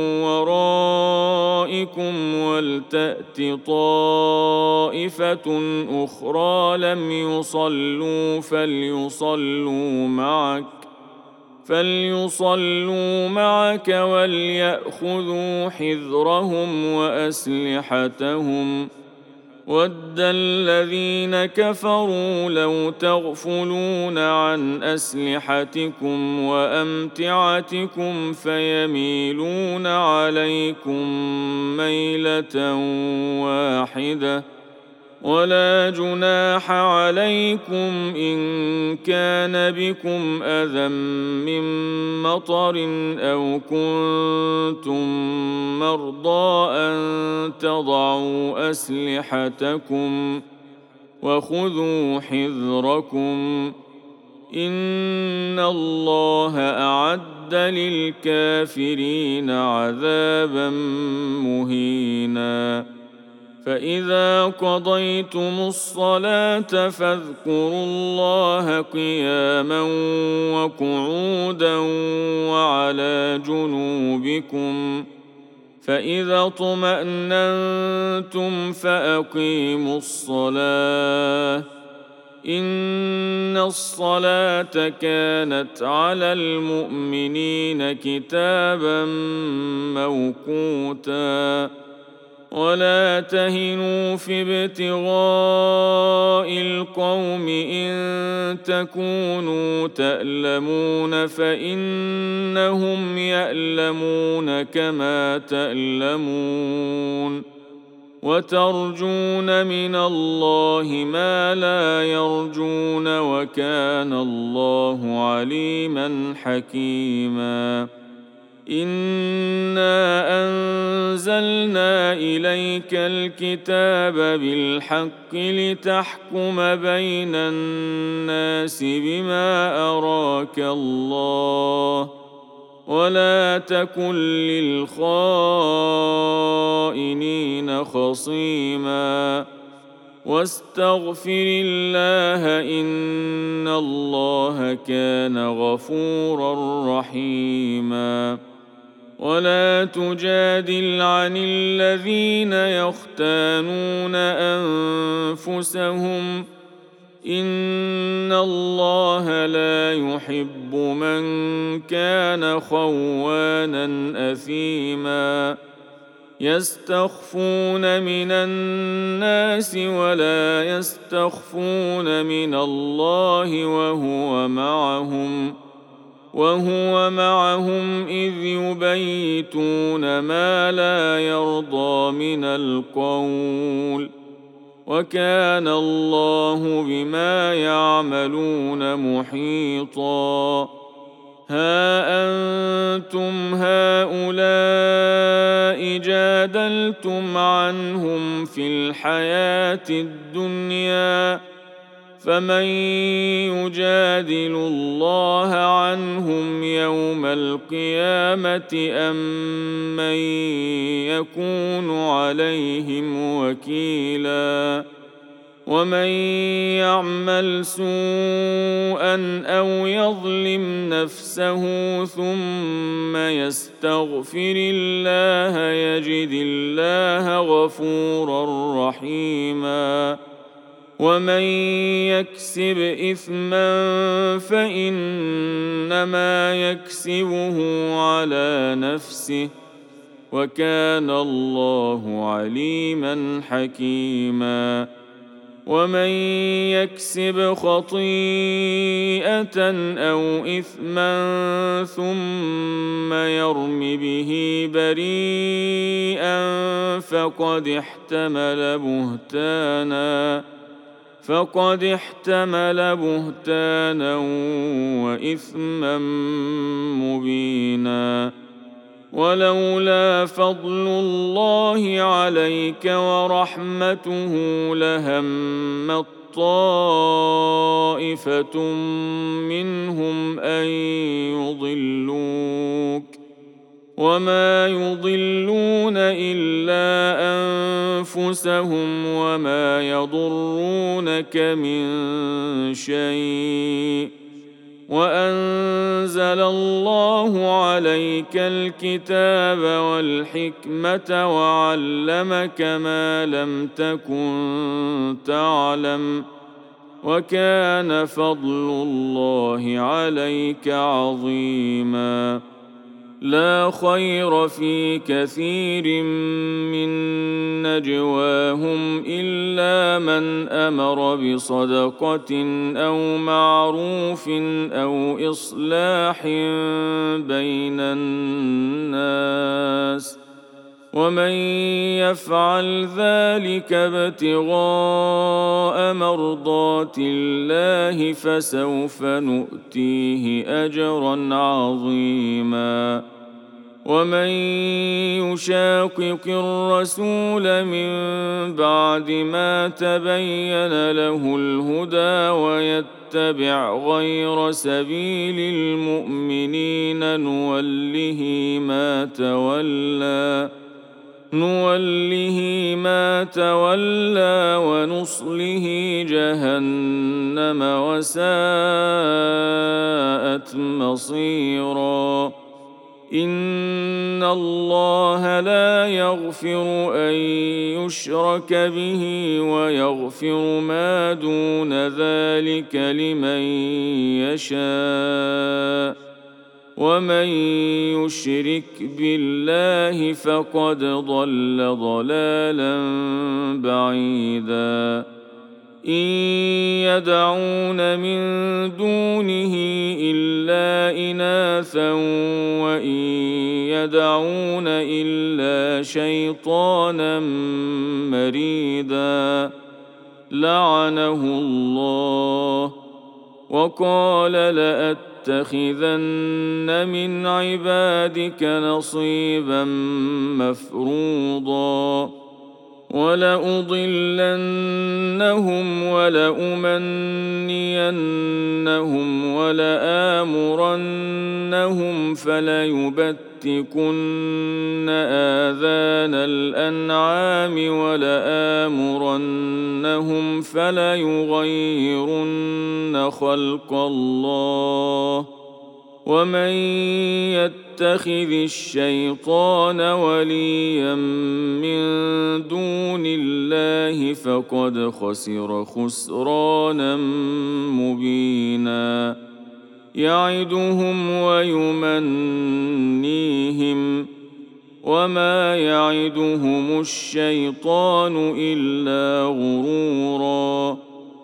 ورائكم ولتأت طائفة أخرى لم يصلوا فليصلوا معك فليصلوا معك وليأخذوا حذرهم وأسلحتهم ود الذين كفروا لو تغفلون عن أسلحتكم وأمتعتكم فيميلون عليكم ميلة واحدة ولا جناح عليكم إن كان بكم أذى من مطر أو كنتم مرضى أن تضعوا أسلحتكم وخذوا حذركم إن الله أعد للكافرين عذابا مهينا فإذا قضيتم الصلاة فاذكروا الله قياما وقعودا وعلى جنوبكم فإذا اطمأننتم فأقيموا الصلاة إن الصلاة كانت على المؤمنين كتابا موقوتا ولا تهنوا في ابتغاء القوم إن تكونوا تألمون فإنهم يألمون كما تألمون وترجون من الله ما لا يرجون وكان الله عليما حكيما إنا أنزلنا إليك الكتاب بالحق لتحكم بين الناس بما أراك الله ولا تكن للخائنين خصيما واستغفر الله إن الله كان غفورا رحيما ولا تجادل عن الذين يختانون أنفسهم إن الله لا يحب من كان خوانا أثيما يستخفون من الناس ولا يستخفون من الله وهو معهم وهو معهم إذ يبيتون ما لا يرضى من القول وكان الله بما يعملون محيطا. ها أنتم هؤلاء جادلتم عنهم في الحياة الدنيا فمن يجادل الله عنهم يوم القيامة أم من يكون عليهم وكيلا. ومن يعمل سوءا أو يظلم نفسه ثم يستغفر الله يجد الله غفورا رحيما. ومن يكسب إثما فإنما يكسبه على نفسه وكان الله عليما حكيما. ومن يكسب خطيئة أو إثما ثم يرم به بريئا فقد احتمل بهتانا فقد احتمل بهتانا وإثما مبينا. ولولا فضل الله عليك ورحمته لهمت طائفة منهم أن يضلوك وما يضلون إلا أنفسهم وما يضرونك من شيء وأنزل الله عليك الكتاب والحكمة وعلمك ما لم تكن تعلم وكان فضل الله عليك عظيما. لا خير في كثير من نجواهم إلا من أمر بصدقة أو معروف أو إصلاح بين الناس ومن يفعل ذلك ابتغاء مرضات الله فسوف نؤتيه أجرا عظيما. ومن يشاقق الرسول من بعد ما تبين له الهدى ويتبع غير سبيل المؤمنين نوله ما تولى نوله ما تولى ونصله جهنم وساءت مصيرا. إن الله لا يغفر أن يشرك به ويغفر ما دون ذلك لمن يشاء ومن يشرك بالله فقد ضل ضلالا بعيدا. إن يدعون من دونه إلا إناثا وإن يدعون إلا شيطانا مريدا لعنه الله وقال لأتخذن من عبادك نصيبا مفروضا ولأضلنهم ولأمنينهم ولآمرنهم فليبتكن آذان الأنعام ولآمرنهم فليغيرن خلق الله ومن يتخذ الشيطان وليا من دون الله فقد خسر خسرانا مبينا. يعدهم ويمنيهم وما يعدهم الشيطان إلا غرورا.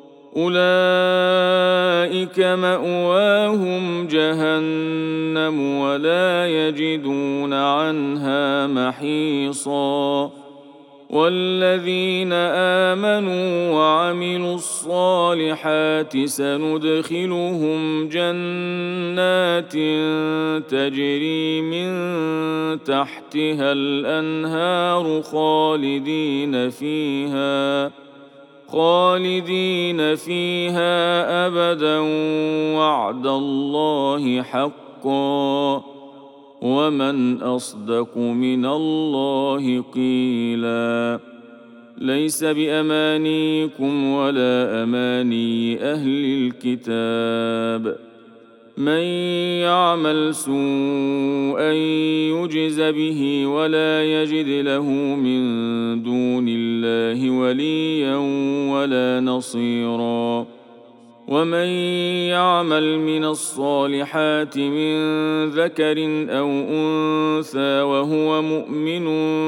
أولئك مأواهم جهنم ولا يجدون عنها محيصا. والذين آمنوا وعملوا الصالحات سندخلهم جنات تجري من تحتها الأنهار خالدين فيها خالدين فيها أبدا وعد الله حقا ومن أصدق من الله قيلا. ليس بأمانيكم ولا أماني أهل الكتاب. من يعمل سوءا يجز به ولا يجد له من دون الله وليا ولا نصيرا. ومن يعمل من الصالحات من ذكر أو أنثى وهو مؤمن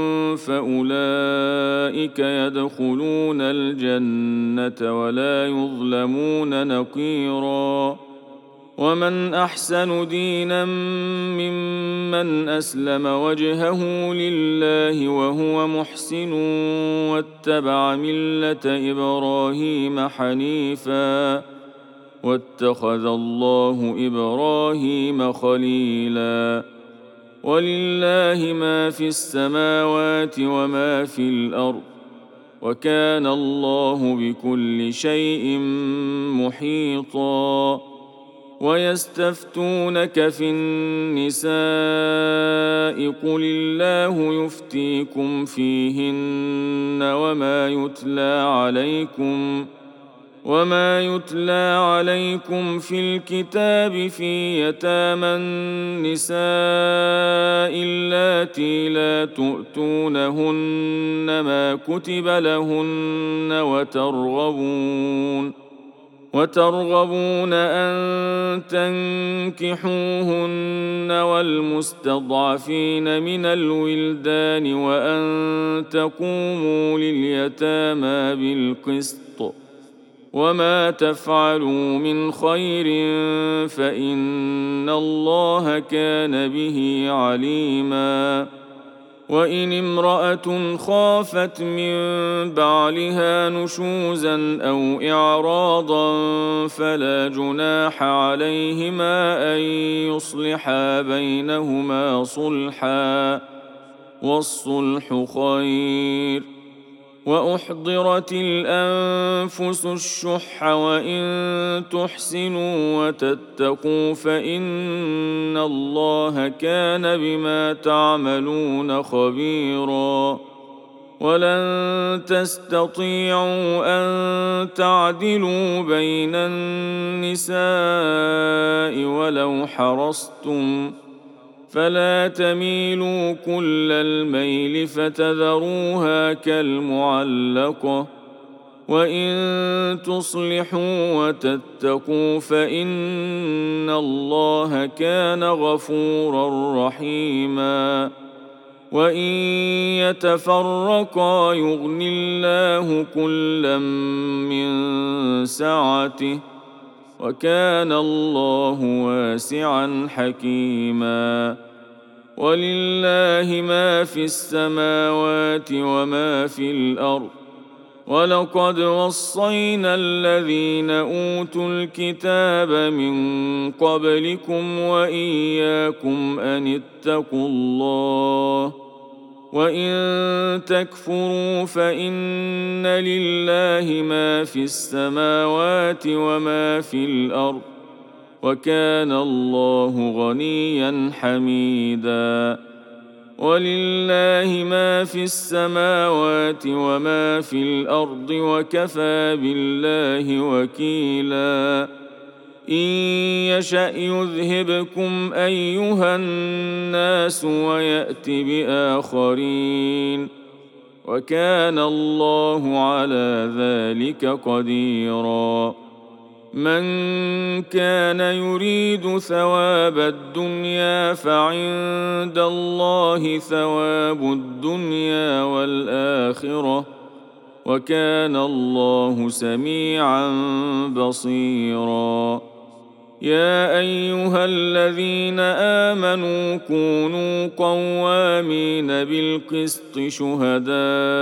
فأولئك يدخلون الجنة ولا يظلمون نقيرا. ومن أحسن دينا ممن أسلم وجهه لله وهو محسن واتبع ملة إبراهيم حنيفا واتخذ الله إبراهيم خليلا. ولله ما في السماوات وما في الأرض وكان الله بكل شيء محيطا. ويستفتونك في النساء قل الله يفتيكم فيهن وما يتلى عليكم وما يتلى عليكم في الكتاب في يتامى النساء اللاتي لا تؤتونهن ما كتب لهن وترغبون وترغبون أن تنكحوهن والمستضعفين من الولدان وأن تقوموا لليتامى بالقسط وما تفعلوا من خير فإن الله كان به عليما. وإن امرأة خافت من بعلها نشوزا أو إعراضا فلا جناح عليهما أن يصلحا بينهما صلحا والصلح خير. وأحضرت الأنفس الشح وإن تحسنوا وتتقوا فإن الله كان بما تعملون خبيرا. ولن تستطيعوا أن تعدلوا بين النساء ولو حرصتم فلا تميلوا كل الميل فتذروها كالمعلقة. وإن تصلحوا وتتقوا فإن الله كان غفورا رحيما. وإن يتفرقا يغن الله كلا من سعته وكان الله واسعا حكيما. ولله ما في السماوات وما في الأرض ولقد وصينا الذين أوتوا الكتاب من قبلكم وإياكم أن اتقوا الله وإن تكفروا فإن لله ما في السماوات وما في الأرض وكان الله غنيا حميدا. ولله ما في السماوات وما في الأرض وكفى بالله وكيلا. إن يشأ يذهبكم أيها الناس ويأت بآخرين وكان الله على ذلك قديرا. من كان يريد ثواب الدنيا فعند الله ثواب الدنيا والآخرة وكان الله سميعا بصيرا. يا أيها الذين آمنوا كونوا قوامين بالقسط شهداء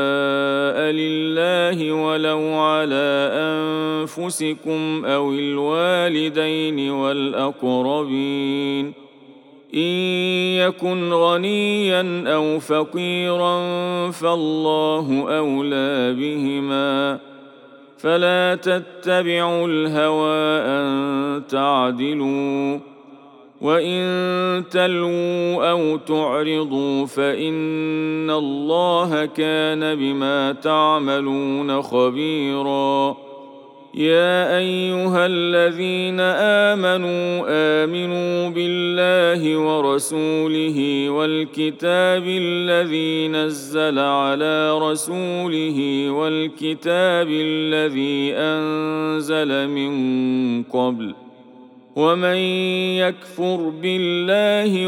لله ولو على أنفسكم أو الوالدين والأقربين إن يكن غنيا أو فقيرا فالله أولى بهما فلا تتبعوا الهوى أن تعدلوا وإن تلووا أو تعرضوا فإن الله كان بما تعملون خبيرا. يا أيها الذين آمنوا آمنوا بالله ورسوله والكتاب الذي نزل على رسوله والكتاب الذي أنزل من قبل ومن يكفر بالله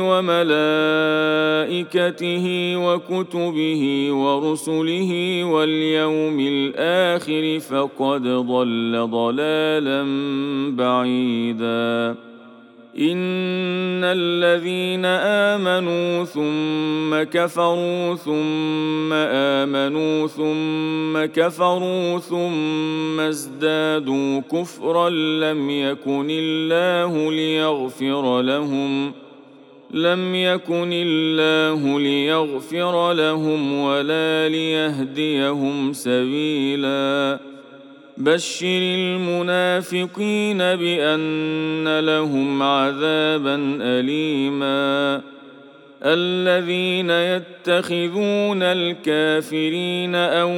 وملائكته وكتبه ورسله واليوم الآخر فقد ضل ضلالا بعيدا. إن الذين آمنوا ثم كفروا ثم آمنوا ثم كفروا ثم ازدادوا كفرا لم يكن الله ليغفر لهم لم يكن الله ليغفر لهم ولا ليهديهم سبيلا. بشر المنافقين بأن لهم عذابا أليما. الذين يتخذون الكافرين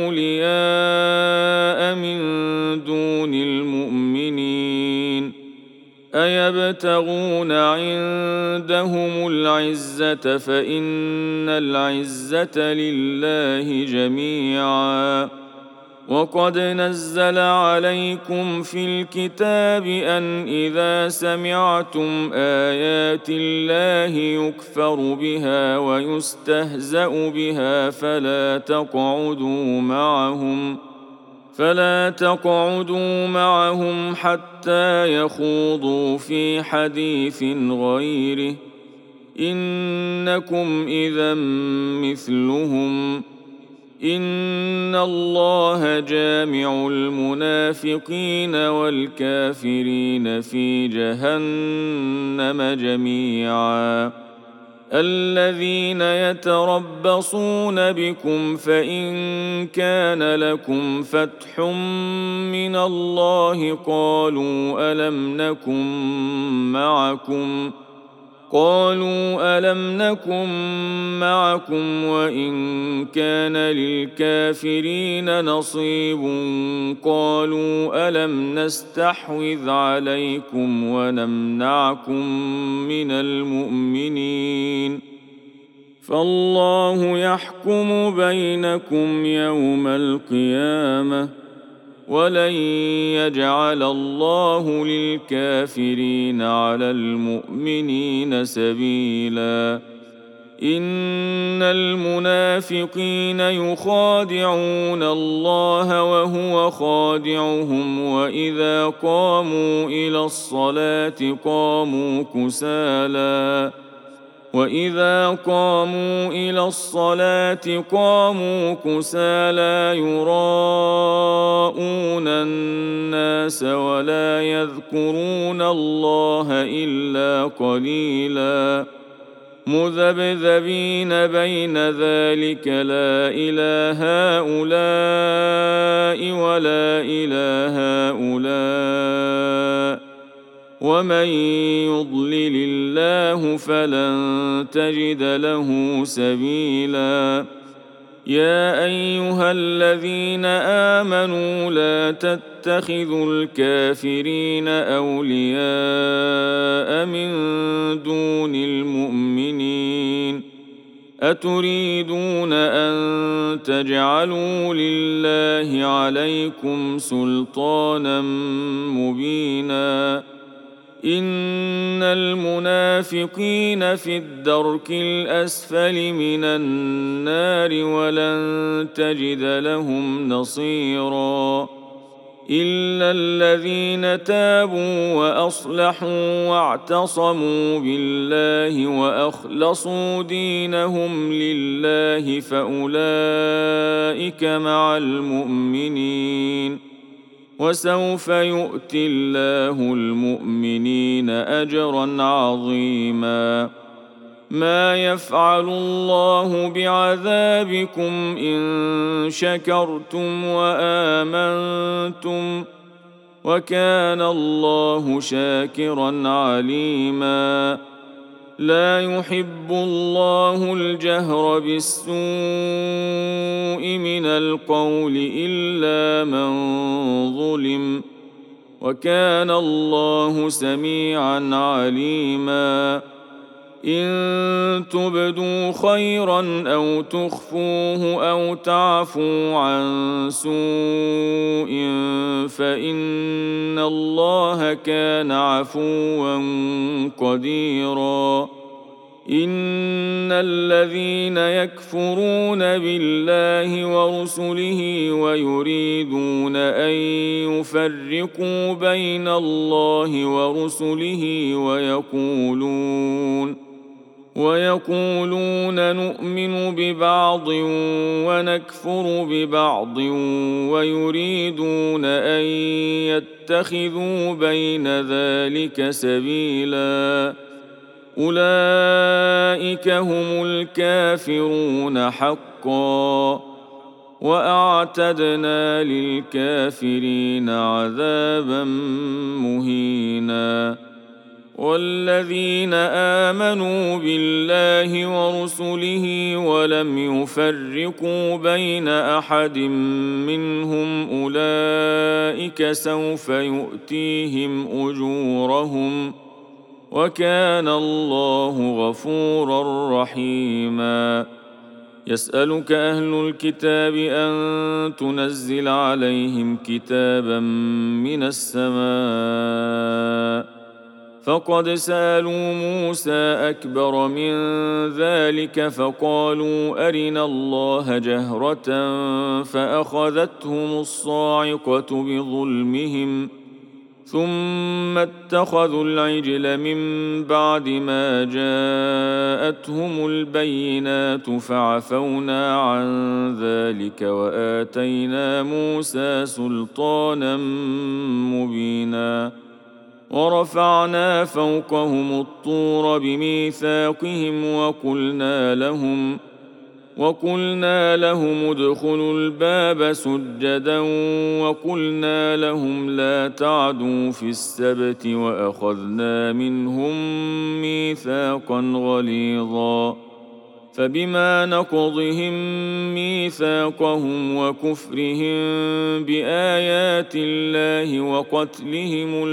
أولياء من دون المؤمنين أيبتغون عندهم العزة فإن العزة لله جميعا. وقد نزل عليكم في الكتاب أن إذا سمعتم آيات الله يكفر بها ويستهزأ بها فلا تقعدوا معهم فلا تقعدوا معهم حتى يخوضوا في حديث غيره إنكم إذا مثلهم إن الله جامع المنافقين والكافرين في جهنم جميعا. الذين يتربصون بكم فإن كان لكم فتح من الله قالوا ألم نكن معكم قالوا ألم نكن معكم وإن كان للكافرين نصيب قالوا ألم نستحوذ عليكم ونمنعكم من المؤمنين فالله يحكم بينكم يوم القيامة ولن يجعل الله للكافرين على المؤمنين سبيلا. إن المنافقين يخادعون الله وهو خادعهم وإذا قاموا إلى الصلاة قاموا كسالى وإذا قاموا إلى الصلاة قاموا كسالى يراءون الناس ولا يذكرون الله إلا قليلا مذبذبين بين ذلك لا إلى هؤلاء ولا إلى هؤلاء ومن يضلل الله فلن تجد له سبيلا. يا أيها الذين آمنوا لا تتخذوا الكافرين أولياء من دون المؤمنين أتريدون أن تجعلوا لله عليكم سلطانا مبينا إن المنافقين في الدرك الأسفل من النار ولن تجد لهم نصيرا إلا الذين تابوا وأصلحوا واعتصموا بالله وأخلصوا دينهم لله فأولئك مع المؤمنين وسوف يؤتي الله المؤمنين أجرا عظيما ما يفعل الله بعذابكم إن شكرتم وآمنتم وكان الله شاكرا عليما لا يحب الله الجهر بالسوء من القول إلا من ظلم وكان الله سميعا عليما إن تبدوا خيرا أو تخفوه أو تعفوا عن سوء فإن الله كان عفوا قديرا إن الذين يكفرون بالله ورسله ويريدون أن يفرقوا بين الله ورسله ويقولون ويقولون نؤمن ببعض ونكفر ببعض ويريدون أن يتخذوا بين ذلك سبيلا أولئك هم الكافرون حقا وأعتدنا للكافرين عذابا مهينا والذين آمنوا بالله ورسله ولم يفرقوا بين أحد منهم أولئك سوف يؤتيهم أجورهم وكان الله غفورا رحيما يسألك أهل الكتاب أن تنزل عليهم كتابا من السماء فقد سألوا موسى أكبر من ذلك فقالوا أرنا الله جهرة فأخذتهم الصاعقة بظلمهم ثم اتخذوا العجل من بعد ما جاءتهم البينات فعفونا عن ذلك وآتينا موسى سلطانا مبينا ورفعنا فوقهم الطور بميثاقهم وقلنا لهم وقلنا لهم ادخلوا الباب سجدا وقلنا لهم لا تعدوا في السبت وأخذنا منهم ميثاقا غليظا فبما نقضهم ميثاقهم وكفرهم بآيات الله وقتلهم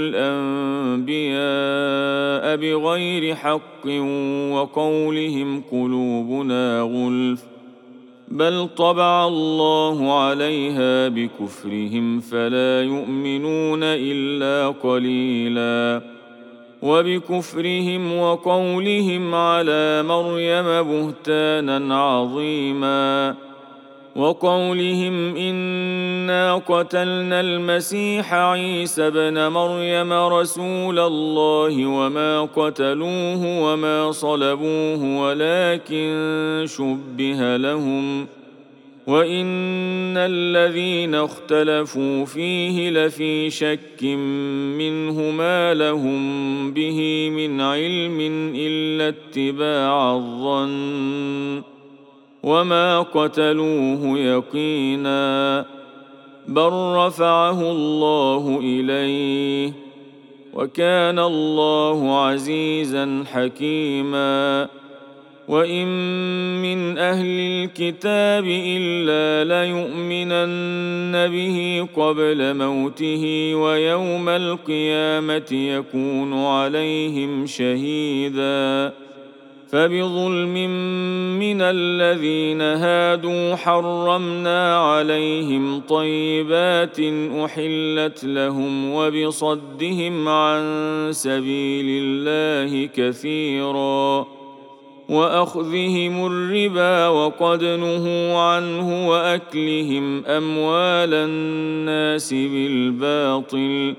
الأنبياء بغير حق وقولهم قلوبنا غلف بل طبع الله عليها بكفرهم فلا يؤمنون إلا قليلا وبكفرهم وقولهم على مريم بهتانا عظيما وقولهم إنا قتلنا المسيح عيسى ابن مريم رسول الله وما قتلوه وما صلبوه ولكن شبه لهم وإن الذين اختلفوا فيه لفي شك منه ما لهم به من علم إلا اتباع الظن وما قتلوه يقينا بل رفعه الله إليه وكان الله عزيزا حكيما وإن من أهل الكتاب إلا ليؤمنن به قبل موته ويوم القيامة يكون عليهم شهيدا فبظلم من الذين هادوا حرمنا عليهم طيبات أحلت لهم وبصدهم عن سبيل الله كثيرا وأخذهم الربا وقد نهوا عنه وأكلهم أموال الناس بالباطل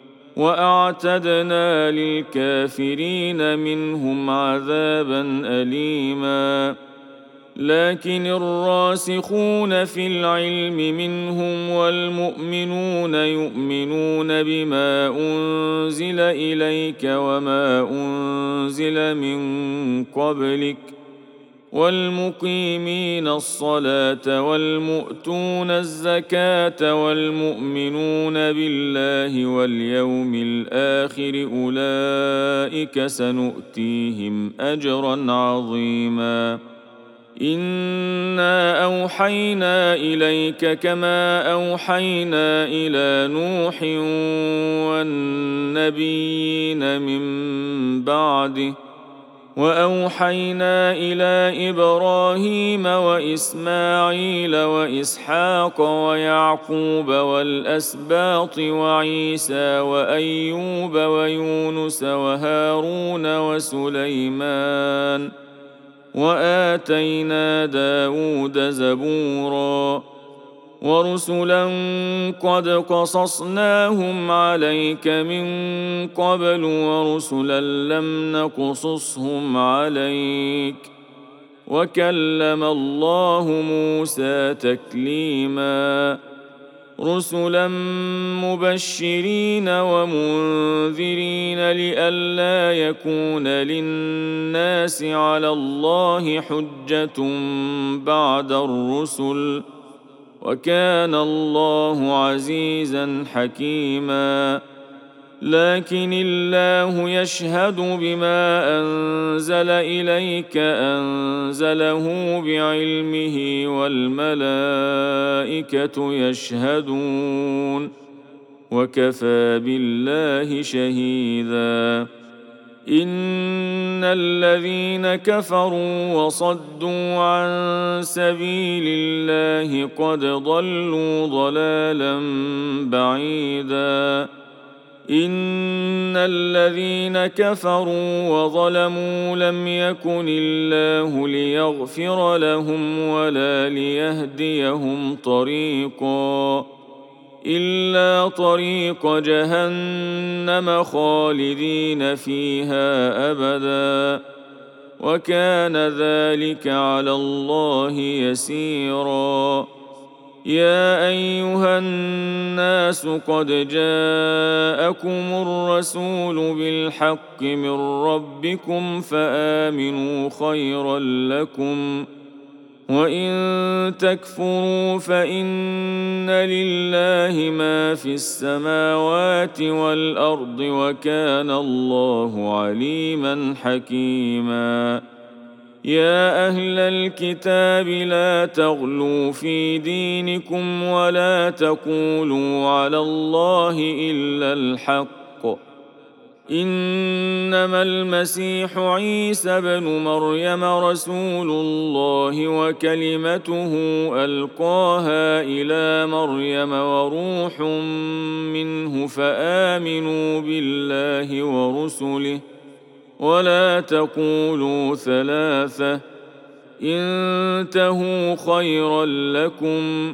وأعتدنا للكافرين منهم عذابا أليما. لكن الراسخون في العلم منهم والمؤمنون يؤمنون بما أنزل إليك وما أنزل من قبلك والمقيمين الصلاة والمؤتون الزكاة والمؤمنون بالله واليوم الآخر أولئك سنؤتيهم أجرا عظيما. إنا أوحينا إليك كما أوحينا إلى نوح والنبيين من بعده وأوحينا إلى إبراهيم وإسماعيل وإسحاق ويعقوب والأسباط وعيسى وأيوب ويونس وهارون وسليمان وآتينا داود زبورا ورسلا قد قصصناهم عليك من قبل ورسلا لم نقصصهم عليك وكلم الله موسى تكليما. رسلا مبشرين ومنذرين لئلا يكون للناس على الله حجة بعد الرسل وكان الله عزيزا حكيما. لكن الله يشهد بما أنزل إليك أنزله بعلمه والملائكة يشهدون وكفى بالله شهيدا. إن الذين كفروا وصدوا عن سبيل الله قد ضلوا ضلالا بعيدا. إن الذين كفروا وظلموا لم يكن الله ليغفر لهم ولا ليهديهم طريقا إلا طريق جهنم خالدين فيها أبدا وكان ذلك على الله يسيرا. يا أيها الناس قد جاءكم الرسول بالحق من ربكم فآمنوا خيرا لكم وإن تكفروا فإن لله ما في السماوات والأرض وكان الله عليما حكيما. يا أهل الكتاب لا تغلوا في دينكم ولا تقولوا على الله إلا الحق. إنما المسيح عيسى بن مريم رسول الله وكلمته ألقاها إلى مريم وروح منه فآمنوا بالله ورسله ولا تقولوا ثلاثة انتهوا خيرا لكم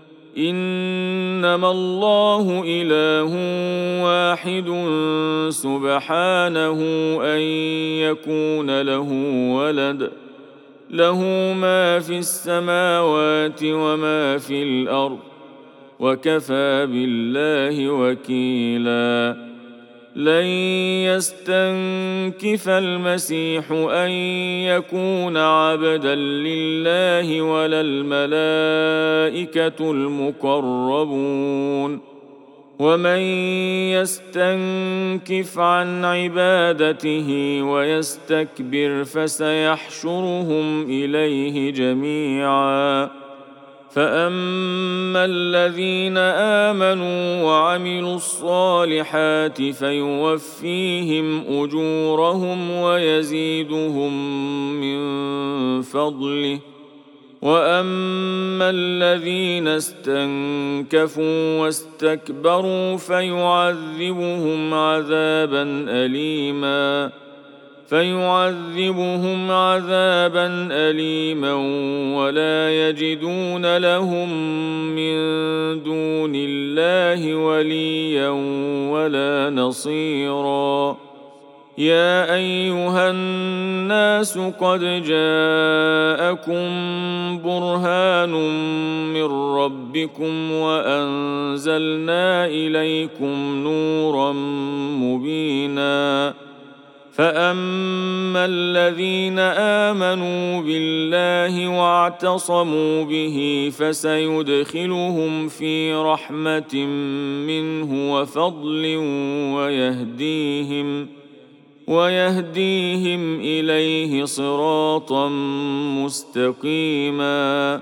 إنما الله إله واحد سبحانه أن يكون له ولد له ما في السماوات وما في الأرض وكفى بالله وكيلا. لن يستنكف المسيح أن يكون عبدا لله ولا الملائكة المقربون ومن يستنكف عن عبادته ويستكبر فسيحشرهم إليه جميعا فاما الذين امنوا وعملوا الصالحات فيوفيهم اجورهم ويزيدهم من فضله، واما الذين استنكفوا واستكبروا فيعذبهم عذابا اليما فيعذبهم عذابا أليما ولا يجدون لهم من دون الله وليا ولا نصيرا. يا أيها الناس قد جاءكم برهان من ربكم وأنزلنا إليكم نورا مبينا. فأما الذين آمنوا بالله واعتصموا به فسيدخلهم في رحمة منه وفضل ويهديهم ويهديهم إليه صراطا مستقيما.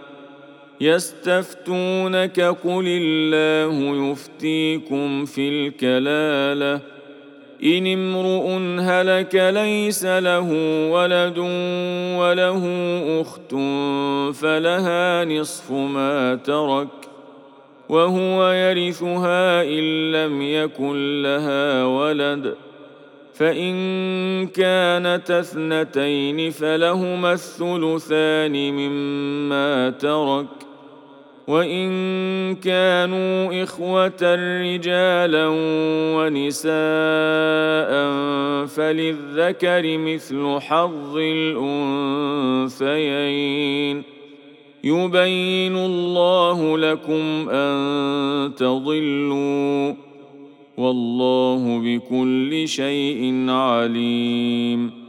يستفتونك قل الله يفتيكم في الكلالة إن امرؤ هلك ليس له ولد وله أخت فلها نصف ما ترك وهو يرثها إن لم يكن لها ولد، فإن كانت اثنتين فلهما الثلثان مما ترك، وإن كانوا إخوة رجالا ونساء فللذكر مثل حظ الأنثيين. يبين الله لكم أن تضلوا، والله بكل شيء عليم.